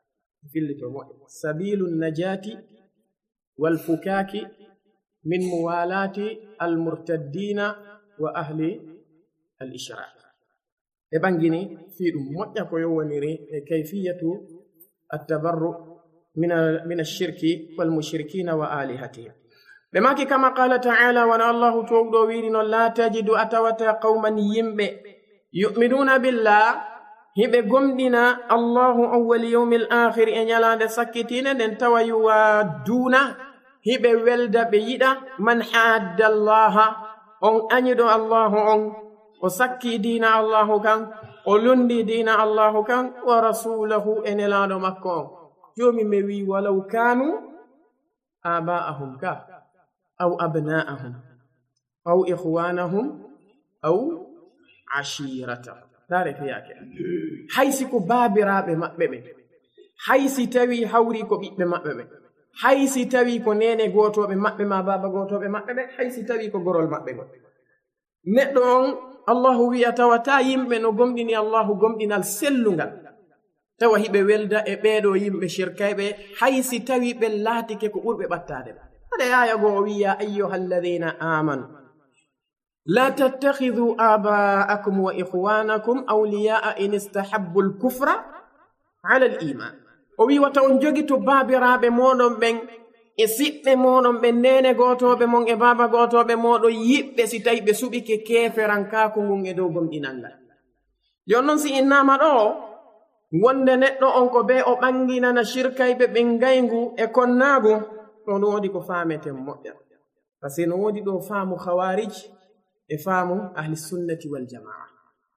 سبيل النجاة والفكاك من موالاة المرتدين وأهل الإشراك إبانجيني في مؤيا كيوانيري كيفية التبرؤ من الشرك والمشركين وآلهتهم بماكي كما قال تعالى وانا الله توقدو ويرين لا تجد أتوتا قوما يمبئ يؤمنون بالله hiɓe gomɗina allahu awwal yawmi l akhir e ñalande sakkitine nden tawa yuwadduna hiɓe welda ɓe yiɗa man hadda allaha on añiɗo allahu on o sakki diina allahu kan o lundi diina allahu kan wa rasulahu e nelaɗo makko on jomi mi wi walaw kanu aba'ahum ka aw abna'ahum aw ikhwanahum aw ashiratahum dare fiyake haysi ko baabiraɓe maɓɓe ɓe haysi tawi hawri ko ɓiɓɓe maɓɓe ɓe haysi tawi ko nene gotoɓe maɓɓe ma baba gotoɓe maɓɓe ɓe haysi tawi ko gorol maɓɓe go neɗɗo on allahu wi'a tawata yimɓe no gomɗini allahu gomɗinal sellungal tawa hiɓe welda e ɓeeɗo yimɓe shirkayɓe haysi tawi ɓe laatike ko ɓurɓe ɓattade aɗa aya go o wi ya ayyuha alladina amanu la tattakhidhu aba'akum wa ikhwanakum awliya'a in istahabbu al-kufra ala al-iman o wi wata on jogi to baabiraɓe moɗon ɓen e siɓɓe moɗon ɓe nene gotoɓe mon e baba gotoɓe moɗon yiɓɓe si tawi ɓe suɓike keferankaku ngun e dow gomɗinal ngal jon noon si innama ɗo wonde neɗɗo on ko be o ɓanginana shirkayɓe ɓen gaygu e konnagu ɗo no wodi ko fameten moƴƴa par ce que no wodi ɗo faamu khawarij e faamu ahli sunnati wal jamaa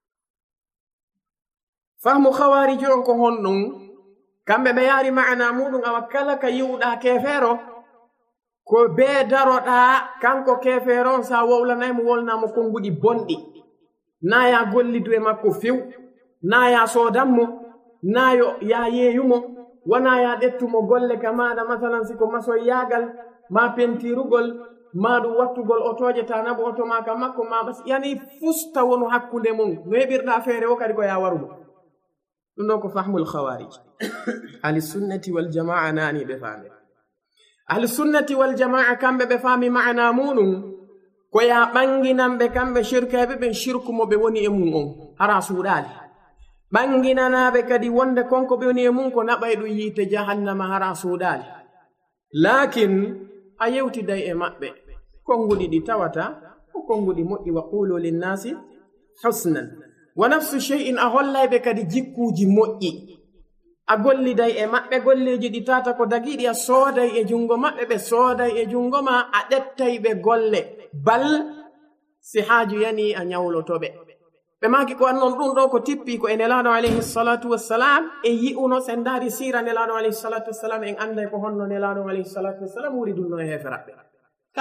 faamu khawarij on ko honɗum kamɓe ɓe yaari maana muɗum awa kala ka yiwɗa kefeero ko be daroɗa kanko kefeero on sa wowlanaymo wolnamo konguɗi bonɗi na ya gollidu e makko few na ya soodanmo na ya yeeyumo wona ya ɗettumo golle ka maɗa masalan siko masoy yaagal ma pentirugol ma ɗum wattugol otoje ta nabo oto ma ka makko ma bas yani fusta wonu hakkunde mum no heɓirɗa feere o kadi ko ya warugo ɗum ɗo ko fahmul khawarij ahli sunnati wal jamaa nani ɓe faami ahli sunnati wal jamaa kamɓe ɓe faami maana muɗum ko ya ɓanginanɓe kamɓe shirkaɓe ɓen shirku mo ɓe woni e mum on hara suuɗali ɓanginanaɓe kadi wonde konko ɓe woni e mum ko naɓay ɗum yiite jahannama hara suuɗali lakin a yewtiday e maɓɓe konguɗi ɗi tawata ko konguɗi moƴƴi wa qulu linnasi husnan wa nafsu shay'in a hollayɓe kadi jikkuji moƴƴi a golliday e maɓɓe golleji ɗi tata ko dagiɗi a sooday e jungo maɓɓe ɓe sooday e jungo ma a ɗettay ɓe golle bal si haaju yani a ñawlotoɓe ɓe maki ko annon ɗum ɗo ko tippi ko e nelaɗo alayhi salatu wassalam e yi'uno sen daari sira nelaɗo alayhi salatu wassalam en anday ko honno nelaɗo alayhi salatu wassalam wuri ɗum ɗo e heferaɓɓe ka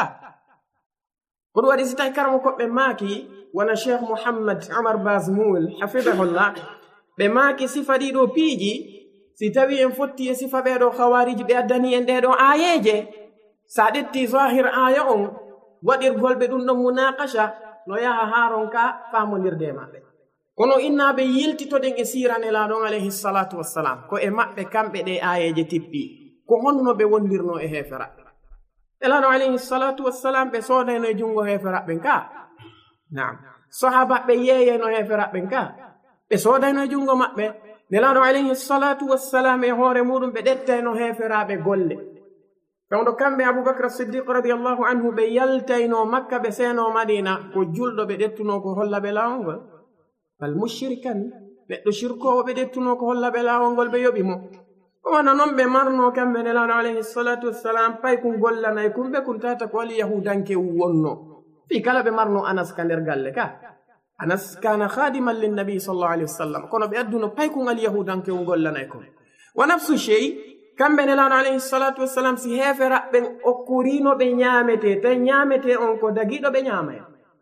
ko ɗum waɗi si tawi karamo koɓɓe maaki wona cheikh mouhammad omar basmoul hafidahullah ɓe maaki sifa ɗiɗo piiji si tawi en fotti e sifa ɓeɗo hawariji ɓe addani en ɗeɗo ayeje sa ɗetti zahir aya on waɗirgolɓe ɗum ɗon munaqasha no yaha haron ka famodirde maɓɓe kono innaɓe yiltitoɗen e siranelaɗon alayhi salatu wassalam ko e maɓɓe kamɓe ɗe ayeje tippi ko honno ɓe wondirno e heferaɓɓe elaɗo alayhi salatu wassalam ɓe soodayno e jungo heferaɓɓen ka naam sahabaɓe yeeyeno heferaɓɓen ka ɓe soodayno e jungo maɓɓe nelaɗo alayhi salatu wassalam e hoore muɗum ɓe ɗettayno heferaɓe golle kawɗo kamɓe aboubacre siddiq radiallahu anhu ɓe yaltayno makka ɓe seeno madina ko julɗo ɓe ɗettuno ko holla ɓe laawol ngol bal mushrikan neɗɗo shirkowo ɓe ɗettuno ko holla ɓe laawol ngol ɓe yoɓi mo ko wana noon ɓe marno kamɓe nelaɗo alayhi salatu wassalam pay kun gollanay kumɓe kun tata ko ali yahudanke wonno fi kala ɓe marno anas ka nder galle ka anas kana khadiman linnabi sallallahu alayhi wa sallam kono ɓe adduno pay kun ali yahudanke gollanay kon wa nafsu shey kamɓe nelaɗo alayhi salatu wassalam si heferaɓɓen okkurino ɓe ñaamete tan ñaamete on ko dagiɗo ɓe ñaamaya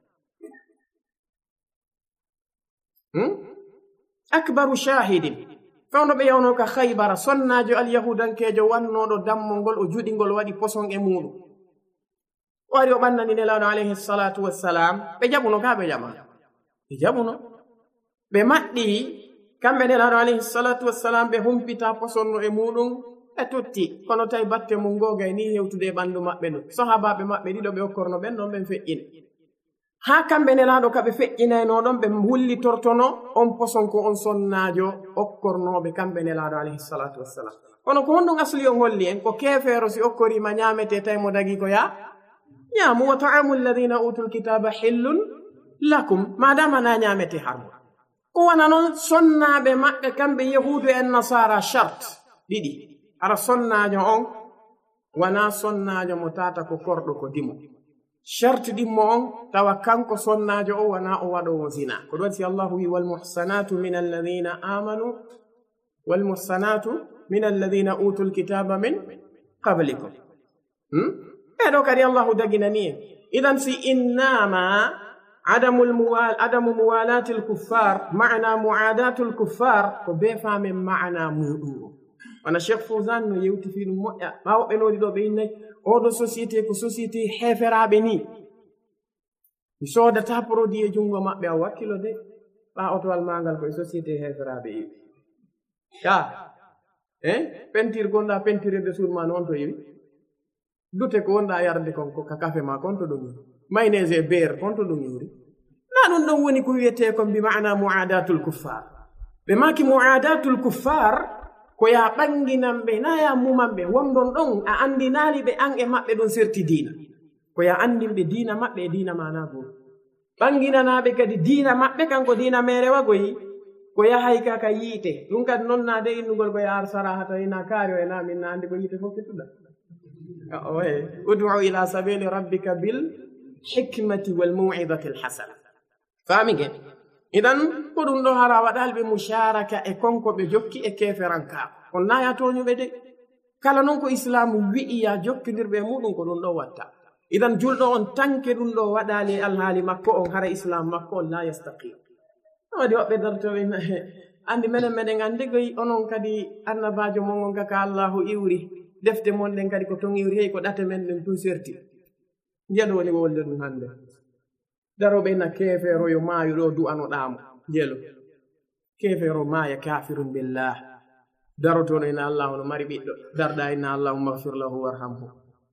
akbaru shahidin fewno ɓe yawno ka haybara sonnajo alyahudankejo wannoɗo dammol ngol o juɗingol waɗi poson e muɗum o wari o ɓannani nelaɗo alayhi salatu wassalam ɓe jaɓuno ka ɓe jaɓa ɓe jaɓuno ɓe maɗɗi kamɓe nelaɗo alayhi salatu wassalam ɓe humpita posonno e muɗum ɓe totti kono tawi batte mum gogay ni hewtude e ɓanndu maɓɓe ɗum sahabaɓe maɓɓe ɗiɗo ɓe okkorno ɓen ɗon ɓen feƴƴina haa kamɓe nelaɗo ka ɓe feƴƴinayno ɗon ɓe hullitortono on poson ko on sonnajo okkornoɓe kamɓe nelaɗo alayhi salatu wassalam kono ko honɗum asli on holli en ko kefeero si okkorima ñamete tawi mo dagi ko ya ñaamu wa ta'amu alladina utul kitaba hillun lakum madama na ñamete harmo ko wana noon sonnaɓe maɓɓe kamɓe yahudu en nasara charte ɗiɗi ara sonnajo on wana sonnajo mo tata ko korɗo ko dimo charte ɗimmo on tawa kanko sonnajo o wana o waɗowo zina ko ɗon si allahu wi walmuhsanatu min alladina amanu walmuhsanatu min alladina utul kitaba min qablikum ɓeɗo kadi allahu daginani en idan si innama adamu muwalati lkuffar mana muadatu lkuffar ko be famen mana muɗum wana Cheikh Fawzan no yewti fi ɗum moƴƴa ɓawo ɓe nodi ɗo ɓe innayi oɗo société ko société heferaɓe ni mi sodata produit e jungo maɓɓe a wakkilo de ɓa otowal magal koye société heferaɓe iwi ka peinture gonɗa peinturede suudu ma noon to iwi dute ko wonɗa yarde kon ko ka kafe ma kon to ɗum iwi mayonnaise e beer kon to ɗum iwri na ɗum ɗon woni ko wiyete kon bi mana muadatul kuffar ɓe maki muadatul kuffar ko ya ɓanginan ɓe na ya muman ɓe wondon ɗon a andinali ɓe an e maɓɓe ɗon serti dina ko ya andinɓe dina maɓɓe e dina mana goo ɓanginanaɓe kadi dina maɓɓe kanko dina mere wagoyi ko yahay kaka yiite ɗum kadi noon nade innugol ko yahar saraha tawi na kaari o e na min na andi ko yiite fof kettuɗa udu ila sabili rabbika bil hikmati wal maw'idati al hasana famige idan ko ɗum ɗo hara waɗalɓe musharaka e konko ɓe jokki e keferankaako kon na ya toñuɓe de kala noon ko islamu wi'i ya jokkidirɓe muɗum ko ɗum ɗo watta idan julɗo on tanke ɗum ɗo waɗali alhaali makko on hara islam makko on la yastaqim waɗi woɓɓe dartoɓe andi menen meɗen andi goyi onon kadi annabajo mon on kaka allahu iwri defte mon ɗen kadi ko ton iwri hey ko ɗate men ɗen tun serti jeeɗo woni wolde ɗum hande daroɓe na kefero yo maayo ɗo du'anoɗamo jeelo kefero maaya kafirun billah darotono ina allah no mari ɓiɗɗo darɗa inna allahumma gfir lahu warhamhu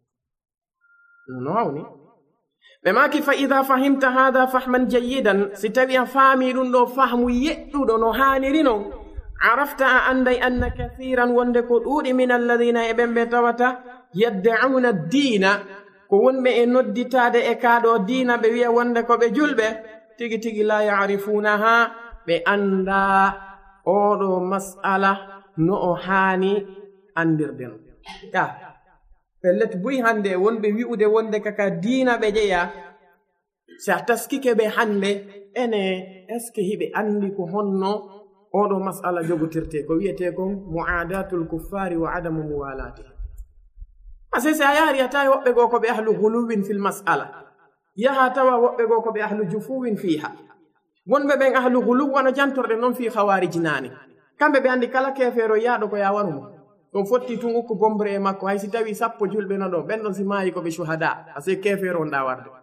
no hawni ɓe maki fa ida fahimta hada fahman jayidan si tawi a faami ɗum ɗo fahmu yeɗɗuɗo no haaniri non arafta a anday anna kathiran wonde ko ɗuuɗi min alladina e ɓen ɓe tawata yaddauna dina ko wonɓe e nodditade e kaaɗo diina ɓe wiya wonde ko ɓe julɓe tigi tigi la yarifunaha ɓe anda oɗo mas'ala no o haani andirde no ya pellet buy hande wonɓe wi'ude wonde kaka diina ɓe ƴeya sa taskike ɓe hande ene est ce que hiɓe andi ko honno oɗo mas'ala jogotirte ko wiyete kon muadatul kuffari wa adamu muwalati ase se a yaari a tawi woɓɓe goo ko ɓe ahlu huluwin fil mas'ala yaha tawa woɓɓe goo ko ɓe ahlu jufuwin fiha wonɓe ɓen ahlu huluw wona jantorde noon fi hawariji naane kamɓe ɓe andi kala kefeero yaaɗo ko ya warumo ɗum fotti tun ukku bombre e makko hay si tawi 10 julɓe no ɗon ɓen ɗon si maayi koɓe shuhada ase kefeero on ɗa warde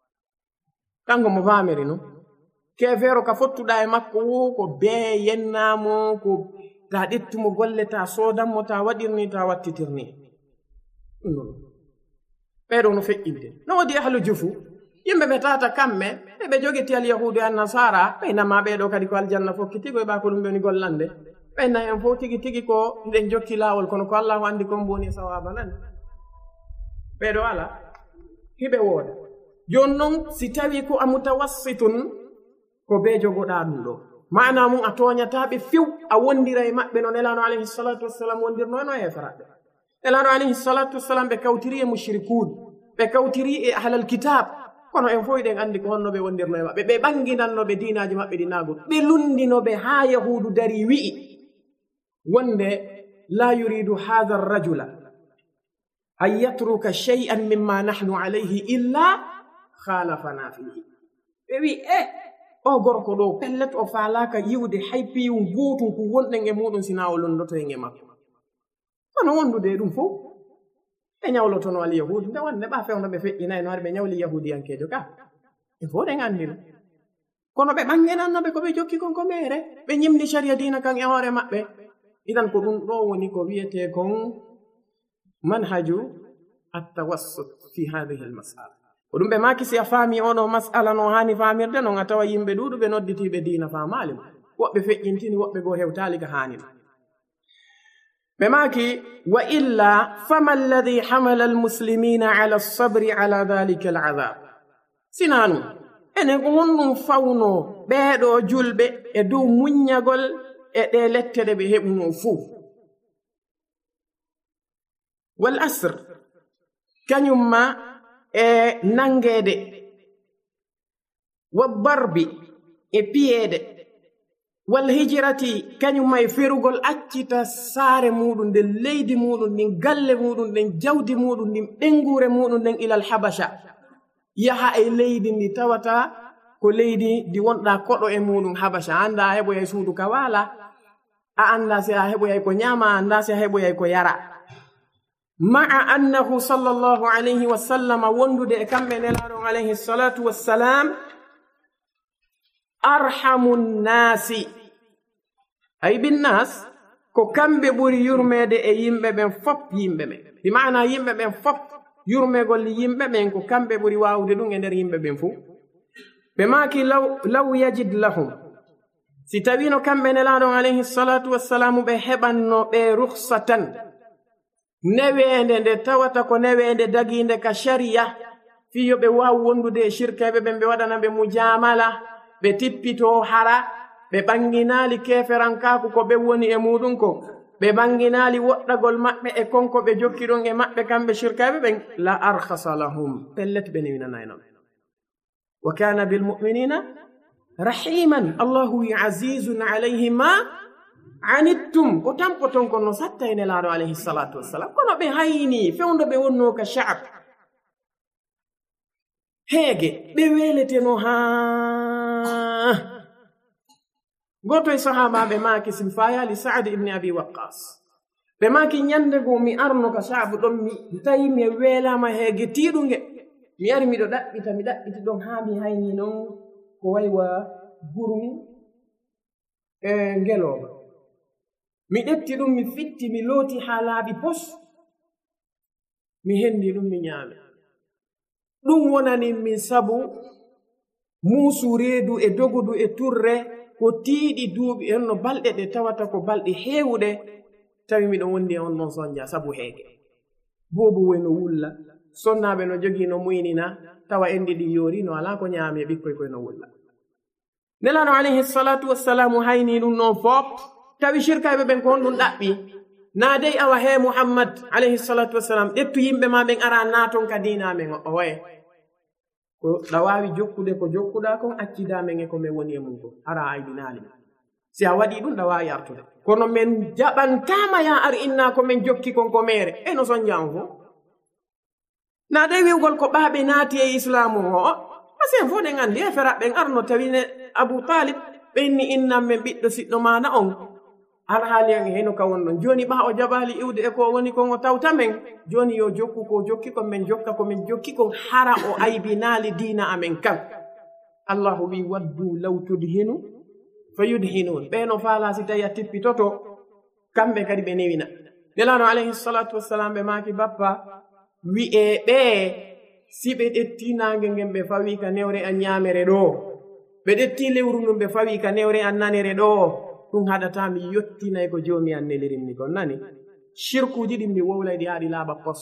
kanko mo famiri no kefeero ka fottuɗa e makko wo ko bee yennamo ko ta ɗettumo golle ta soodanmo ta waɗirni ta wattitirni ɓeɗo no feƴƴinte no waɗi ahlu jufu yimɓe ɓe tata kamɓe eɓe jogiti al yahudu an nasara ɓeynama ɓeɗo kadi ko aljanna fokkitigo e ɓa ko ɗum ɓeni gollande ɓenna en fof tigi tigi ko ɗen jokki laawol kono ko allahu andi kon mboni sawaba nan ɓeɗo ala hiɓe wooda joni noon si tawi ko a mutawassitun ko be jogoɗa ɗum ɗo mana mum a toñataɓe few a wondira e maɓɓe no nelano alayhi salatu wassalam wondirno no heferaɓe nelano alayhi salatu wassalam ɓe kawtiri e mushrikun ɓe kawtiri e ahlal kitab kono en fof ɗen andi ko honno ɓe wondirno e maɓɓe ɓe ɓanginannoɓe dinaji maɓɓe ɗi nagol ɓe lundinoɓe ha yahudu dari wi'i wonde la yuridu hadha arrajula an yatruka shay'an mimma nahnu alayhi illa khalafana fihi ɓe wi o gorko ɗo pellet o faalaka yiwde hay piyum gootum ko wonɗen e muɗum sina o londoto en e makko kono wondude ɗum fof ɓe ñawlotono al yahudi nde wonde ɓa fewno ɓe feƴƴinayi no haɗa ɓe ñawli yahudiyankejo ka e fof ɗen andino kono ɓe ɓangenannoɓe ko ɓe jokki kon ko mere ɓe ñimdi sharia dina kan e hoore maɓɓe idan ko ɗum ɗo woni ko wiyete kon manhaju attawassut fi hadihi al mas'ala ko ɗum ɓe maki si a faami oɗo mas'ala no hani famirde noon a tawa yimɓe ɗuɗuɓe nodditiɓe dina famali woɓɓe feƴƴintini woɓɓe goo hewtali ka hanino ɓe maki wa illa fama alladi hamala almuslimina ala alsabri ala dhalika al'adab sinanu ene ko honɗum fawno ɓeeɗo julɓe e dow muññagol e ɗe letteɗe ɓe heɓuno fuu wal asr kañumma e nangeede wa barbi e piyeede wal hijrati kañumma e ferugol accita saare muɗum nden leydi muɗum ndin galle muɗum nden jawdi muɗum ndin ɓengure muɗum nden ilal habasha yaha e leydi ndi tawata ko leydi ndi wonɗa koɗo e muɗum habasha anda heɓo e suudu ka waala a anda si a heɓoyay ko ñaama a anda si a heɓoyay ko yara ma'a annahu sallallahu alayhi wa sallam wondude e kamɓe nelaɗon alayhi salatu wassalam arhamu nnasi ay binnas ko kamɓe ɓuri yurmede e yimɓe ɓen fop yimɓe ɓen bi mana yimɓe ɓen fop yurmegol yimɓe ɓen ko kamɓe ɓuri wawde ɗum e nder yimɓe ɓen fuu ɓe maki law yajid lahum si tawino kamɓe nelaɗon alayhi salatu wassalamu ɓe heɓanno ɓe ruhsatan newende nde tawata ko newende daginde ka sharia fiyo ɓe waw wondude e shirkeɓe ɓen ɓe waɗana ɓe mujamala ɓe tippito hara ɓe ɓanginali keferankaku ko ɓe woni e muɗum ko ɓe ɓanginali woɗɗagol maɓɓe e konko ɓe jokki ɗon e maɓɓe kamɓe shirkaɓe ɓen la arhasa lahum pellet ɓe newinanaynon wa kana bilmuminina rahiman allahu wi azizun alayhi ma anittum ko tampoton kono satta e nelaɗo alayhi salatu wassalam kono ɓe hayni fewdo ɓe wonno ka sha'ab heege ɓe weleteno ha goto e sahabaɓe maki simfayali saad ibni abi waqqas ɓe maki ñande go mi arno ka sha'ab ɗon mi tawi mi welama heege tiɗuge mi ari miɗo ɗaɓɓita mi ɗaɓɓiti ɗon ha mi hayni noon ko waywa burmi e ngeloba mi ɗetti ɗum mi fitti mi looti ha laaɓi pos mi hendi ɗum mi ñaami ɗum wonani min sabu muusu reedu e dogudu e turre ko tiiɗi duuɓi en no balɗe ɗe tawata ko balɗe heewuɗe tawi miɗo wondi e on noon sonja sabu heege boobu woy no wulla sonnaɓe no jogii no muynina tawa en ɗiɗi yoori no alaa ko ñaami e ɓikkoy koye no wulla nelano alayhi salatu wassalamu hayni ɗum noon fof tawi shirkaɓe ɓen ko honɗum ɗaɓɓi naa dey awa he muhammad alayhi salatu wassalam ɗettu yimɓe ma ɓen ara naaton ka dinamen o waye ko ɗa wawi jokkude ko jokkuɗa kon accidamen e ko min woni e mum ko ara aybinali si a waɗi ɗum ɗa wawi artude kono min jaɓantama ya ar inna ko min jokki kon ko mere e no sonjam fo naa dey wiwgol ko ɓaaɓe naati e islamu o pasen fo ɗen andi e feraɓɓen arno tawine abou talib ɓenni innam men ɓiɗɗo siɗɗo mana on alhaali en heno ka wonɗon joni ɓa o jaɓali iwde e ko woni kon o tawta men joni yo jokku ko jokki kon min jokka ko min jokki kon hara o aybinaali diina amen kan allahu wi waddu law tudhinu fa yudhinun ɓeno faala si tawi a tippitoto kamɓe kadi ɓe newina nelano alayhi salatu wassalam ɓe maaki bappa wi'e ɓe si ɓe ɗetti nange ngen ɓe fawi ka newre an ñamere ɗo ɓe ɗetti lewru ndum ɓe fawi ka newre an nanere ɗo ɗum haɗata mi yottinay ko joomi an nelirinmi kon nani shirkuji ɗin mi wowlayɗi haɗi laaɓa pos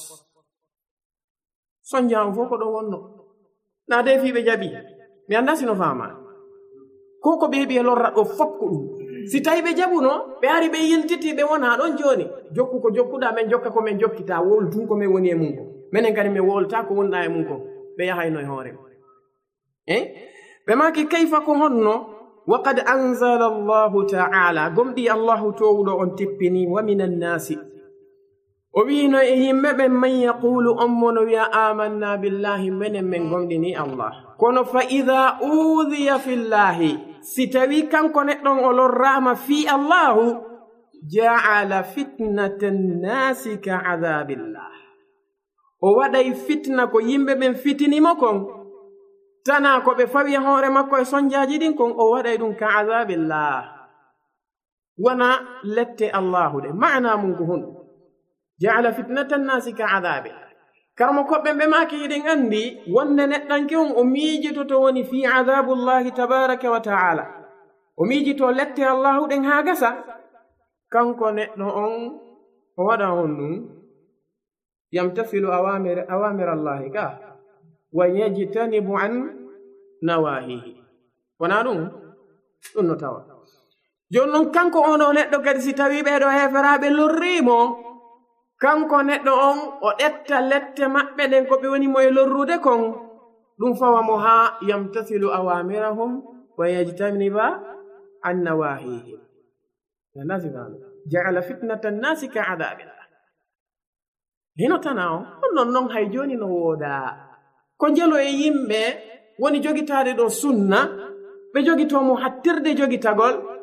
sonjam fof ko ɗon wonno na de fiɓe jaɓi mi anda sino fama ko ko ɓe heɓi e lorrat ɗo fof ko ɗum si tawi ɓe jaɓuno ɓe ari ɓe yiltiti ɓe wona ɗon joni jokku ko jokkuɗa men jokka ko min jokkita woltun ko min woni e mum ko minen kadi min wolta ko wonɗa e mum ko ɓe yahayno e hoore ɓe maki kayfa ko honno وقد أنزل الله تعالى قمدي الله تولو أن تبني ومن الناس وبين إهم من يقول أمنا يا آمنا بالله من قمدني الله كون فإذا أوذي في الله ستوي كان كونتون أولو الرحمة في الله جعل فتنة الناس كعذاب الله وودي فتنة كو يمبه من فتني مكون tana ko ɓe fawi hoore makko e sonjaji ɗin kon o waɗay ɗum ka azabillah wona lette allahu de mana mum ko hunɗum jaala fitnata nnasi ka azabillah karmo koɓɓe ɓe maki yiɗen andi wonde neɗɗanke on o miijito to woni fi azabullahi tabaraka wa taala o miijito lette allahu ɗen ha gasa kanko neɗɗo on o waɗa on ɗum yamtasilu awamir allahi ka wa yajtanibu an nawahihi wona ɗum no tawa joni noon kanko ono neɗɗo kadi si tawi ɓeɗo heferaɓe lorrimo kanko neɗɗo on o ɗetta lette maɓɓe ɗen ko ɓe woni mo e lorrude kon ɗum fawamo ha yamtasilu awamirahum wa yajtaniba an nawahihim jaala fitnata nnasi ka adabillah hino tana on non noon hay joni no wooda ko jelo e yimɓe woni jogitaade ɗo sunna ɓe jogitomo hattirde jogitagol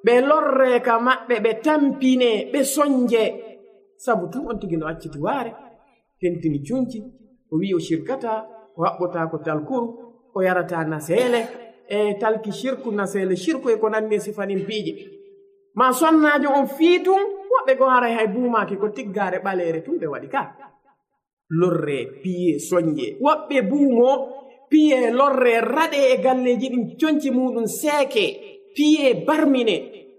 ɓe lorre ka maɓɓe ɓe tampine ɓe sonje sabu tun on tigi no acciti waare hentini cunci o wi o shirkata o haɓɓota ko talkuru o yarata naseele e talki shirku naseele shirku e ko nandi sifanin piije ma sonnajo on fii tun woɓɓe go haray hay buumaki ko tiggare ɓaleere tun ɓe waɗi ka lorre piye sonje woɓɓe buumo piye lorre raɗe e galleji ɗin conci muɗum seeke piye barmine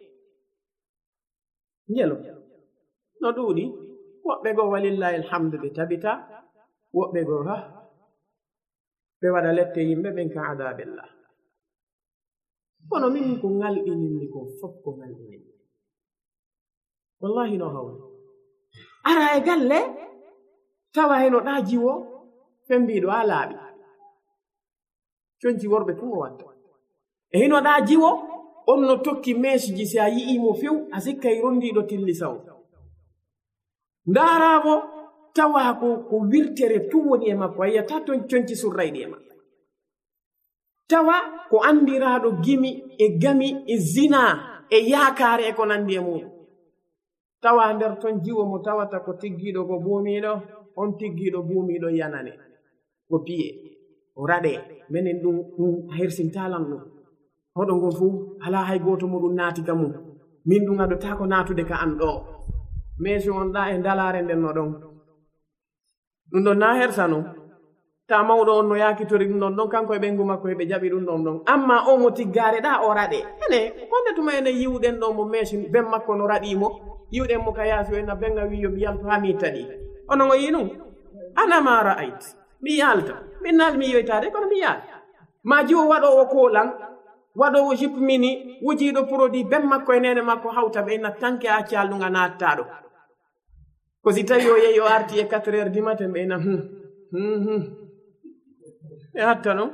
njelo no ɗuuɗi woɓɓe go walillahi alhamdu ɓe tabita woɓɓe go ha ɓe waɗa lette yimɓe ɓen ka adabillah kono min ko ngalɗinindi ko fof ko ngalɗinindi wallahi no hawni ara e galle tawa heno ɗa jiwo fembiɗo a laaɓi conci worɓe fu o watta e hino ɗa jiwo on no tokki mesuji si a yi'imo few a sikkay rondiɗo tillisawo ndaaramo tawa ko wirtere tu woni e makko a yiyata ton conci surrayɗi e makko tawa ko andiraɗo gimi e gami e zina e yaakaare e ko nandi e muɗum tawa nder ton jiwo mo tawata ko tiggiɗo ko buumiɗo on tiggiɗo buumiɗo yanane ko piye o raɗe minen ɗum hersintalan ɗum hoɗo ngon fuu ala hay goto muɗum naati ka mum min ɗum aɗota ko natude ka an ɗo meesi on ɗa e dalare nden no ɗon ɗum ɗon na hersa non ta mawɗo on no yakitori ɗum ɗon ɗon kanko e ɓengu makko heɓe jaɓi ɗum ɗon ɗon amma o mo tiggare ɗa o raɗe ene konde tuma ene yiwɗen ɗo mo meesi ben makko no raɗimo yiwɗen mo ka yaasi o ena benga wiyo mi yalto ha mi taɗi onon o yi ɗum anama ra'ayt mi yalta min naal mi yoytade kono mi yaal ma jiwo waɗowo kolan waɗowo jippmini wujiɗo produit ben makko e nene makko hawta ɓe ena tanke a calɗuga nattaɗo ko si tawi o yehi o arti e 4 heures du matin ɓe ena ɓe hatta ɗum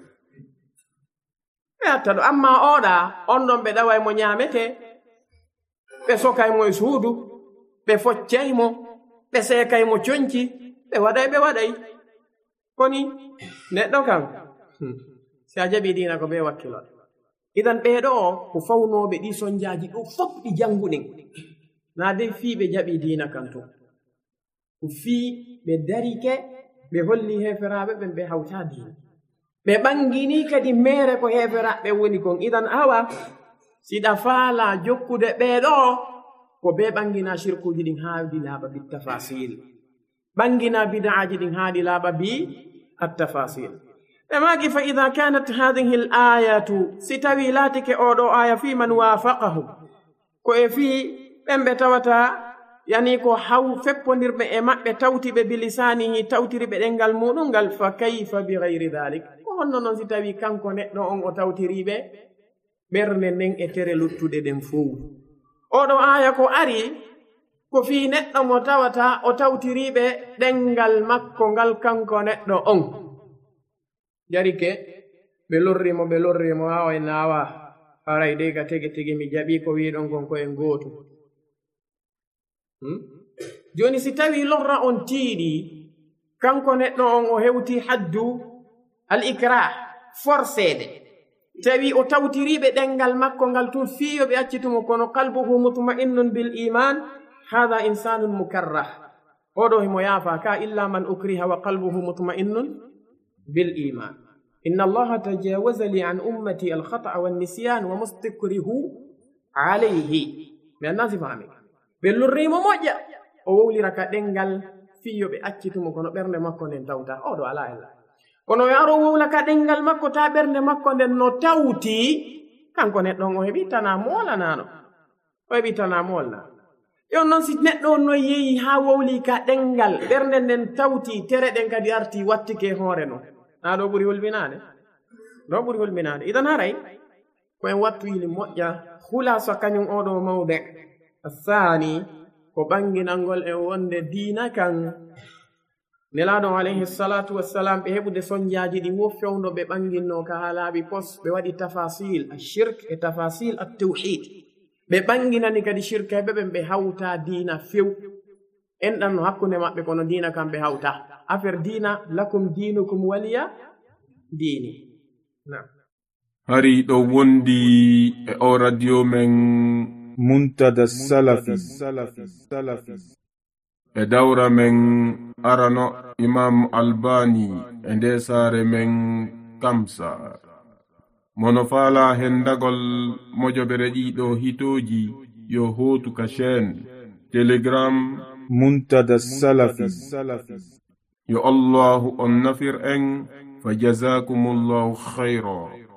ɓe hatta ɗo amma oɗa on ɗon ɓe ɗawa mo ñamete ɓe sokaymo e suudu ɓe foccaymo ɓe seekaymo conci ɓe waɗay koni neɗɗo kam si a jaɓi dina ko ɓe wakkilol idan ɓeeɗo ko fawnoɓe ɗi sonjaji ɗo fof ɗi janguɗen na dey fii ɓe jaɓi dina kam to ko fii ɓe darike ɓe holli heferaɓe ɓen ɓe hawta dina ɓe ɓangini kadi mere ko heferaɓe woni kon idan awa siɗa faala jokkude ɓeeɗo ko ɓe ɓangina shirkuji ɗin haadi laaɓa bi tafasil ɓangina bidaaji ɗin haadi laaɓa bi attafasil ɓe maki fa ida kanat hadihi l ayatu si tawi laatike oɗo aya fi man wafaqahu ko e fii ɓen ɓe tawata yani ko haw feppodirɓe e maɓɓe tawtiɓe bilisanihi tawtiriɓe ɗengal muɗum ngal fa kayfa bi gayri dalik ko honno noon si tawi kanko neɗɗo on o tawtiriɓe ɓernde nden e tere luttuɗe ɗen fow oɗo aya ko ari ko fii neɗɗo mo tawata o tawtiriɓe ɗengal makko ngal kanko neɗɗo on jarike ɓe lorrimo wawa e nawa haray dey ga tege mi jaɓi ko wiɗon kon ko en gootu joni si tawi lorra on tiiɗi kanko neɗɗo on o hewti haddu al ikrah forcede tawi o tawtiriɓe ɗengal makko ngal tun fiyo ɓe accitumo kono qalbuhu mutma'innun bil iman hada insanun mukarrah oɗo himo yaafa ka illa man ukriha wa qalbuhu mutma'innun bil iman inna allaha tajawaza li an ummati al khata'a wan nisyan wa mustakrihu alayhi mi annasi fami ɓe lurrimo moƴƴa o wowlira ka ɗengal fiyo ɓe accitumo kono ɓernde makko nden tawta oɗo ala ella kono yaro wowla ka ɗengal makko ta ɓernde makko nden no tawti kanko neɗɗo on o heɓitana molanano o heɓitana molna yon noon si neɗɗo on no yehi ha wowli ka ɗengal ɓernde nden tawti tere ɗen kadi arti wattike hoore no na ɗo ɓuri hulminade idan haray koyen wattu yili moƴƴa hulasa kañum oɗo mawde athani ko ɓanginalngol e wonde diina kan nelaɗo alayhi salatu wassalam ɓe heɓude sonjaji ɗi wo fewno ɓe ɓanginno ka ha laaɓi pos ɓe waɗi tafasil ashirk e tafasil attawhid ɓe ɓanginani kadi shirka heɓe ɓen ɓe hawta diina few enɗan no hakkunde maɓɓe kono diina kam ɓe hawta affaire diina lakum dinukum waliya dini. hari ɗo wondi e o radio men Muntada Salafi e dawra men arano Imam Albani e nde saare men Kamsa mono faala hendagol mojobere ɗiɗo hitoji yo hotu ka chaîne Telegram Muntada Salafi yo Allahu on nafir en fa jazakumullahu khayra.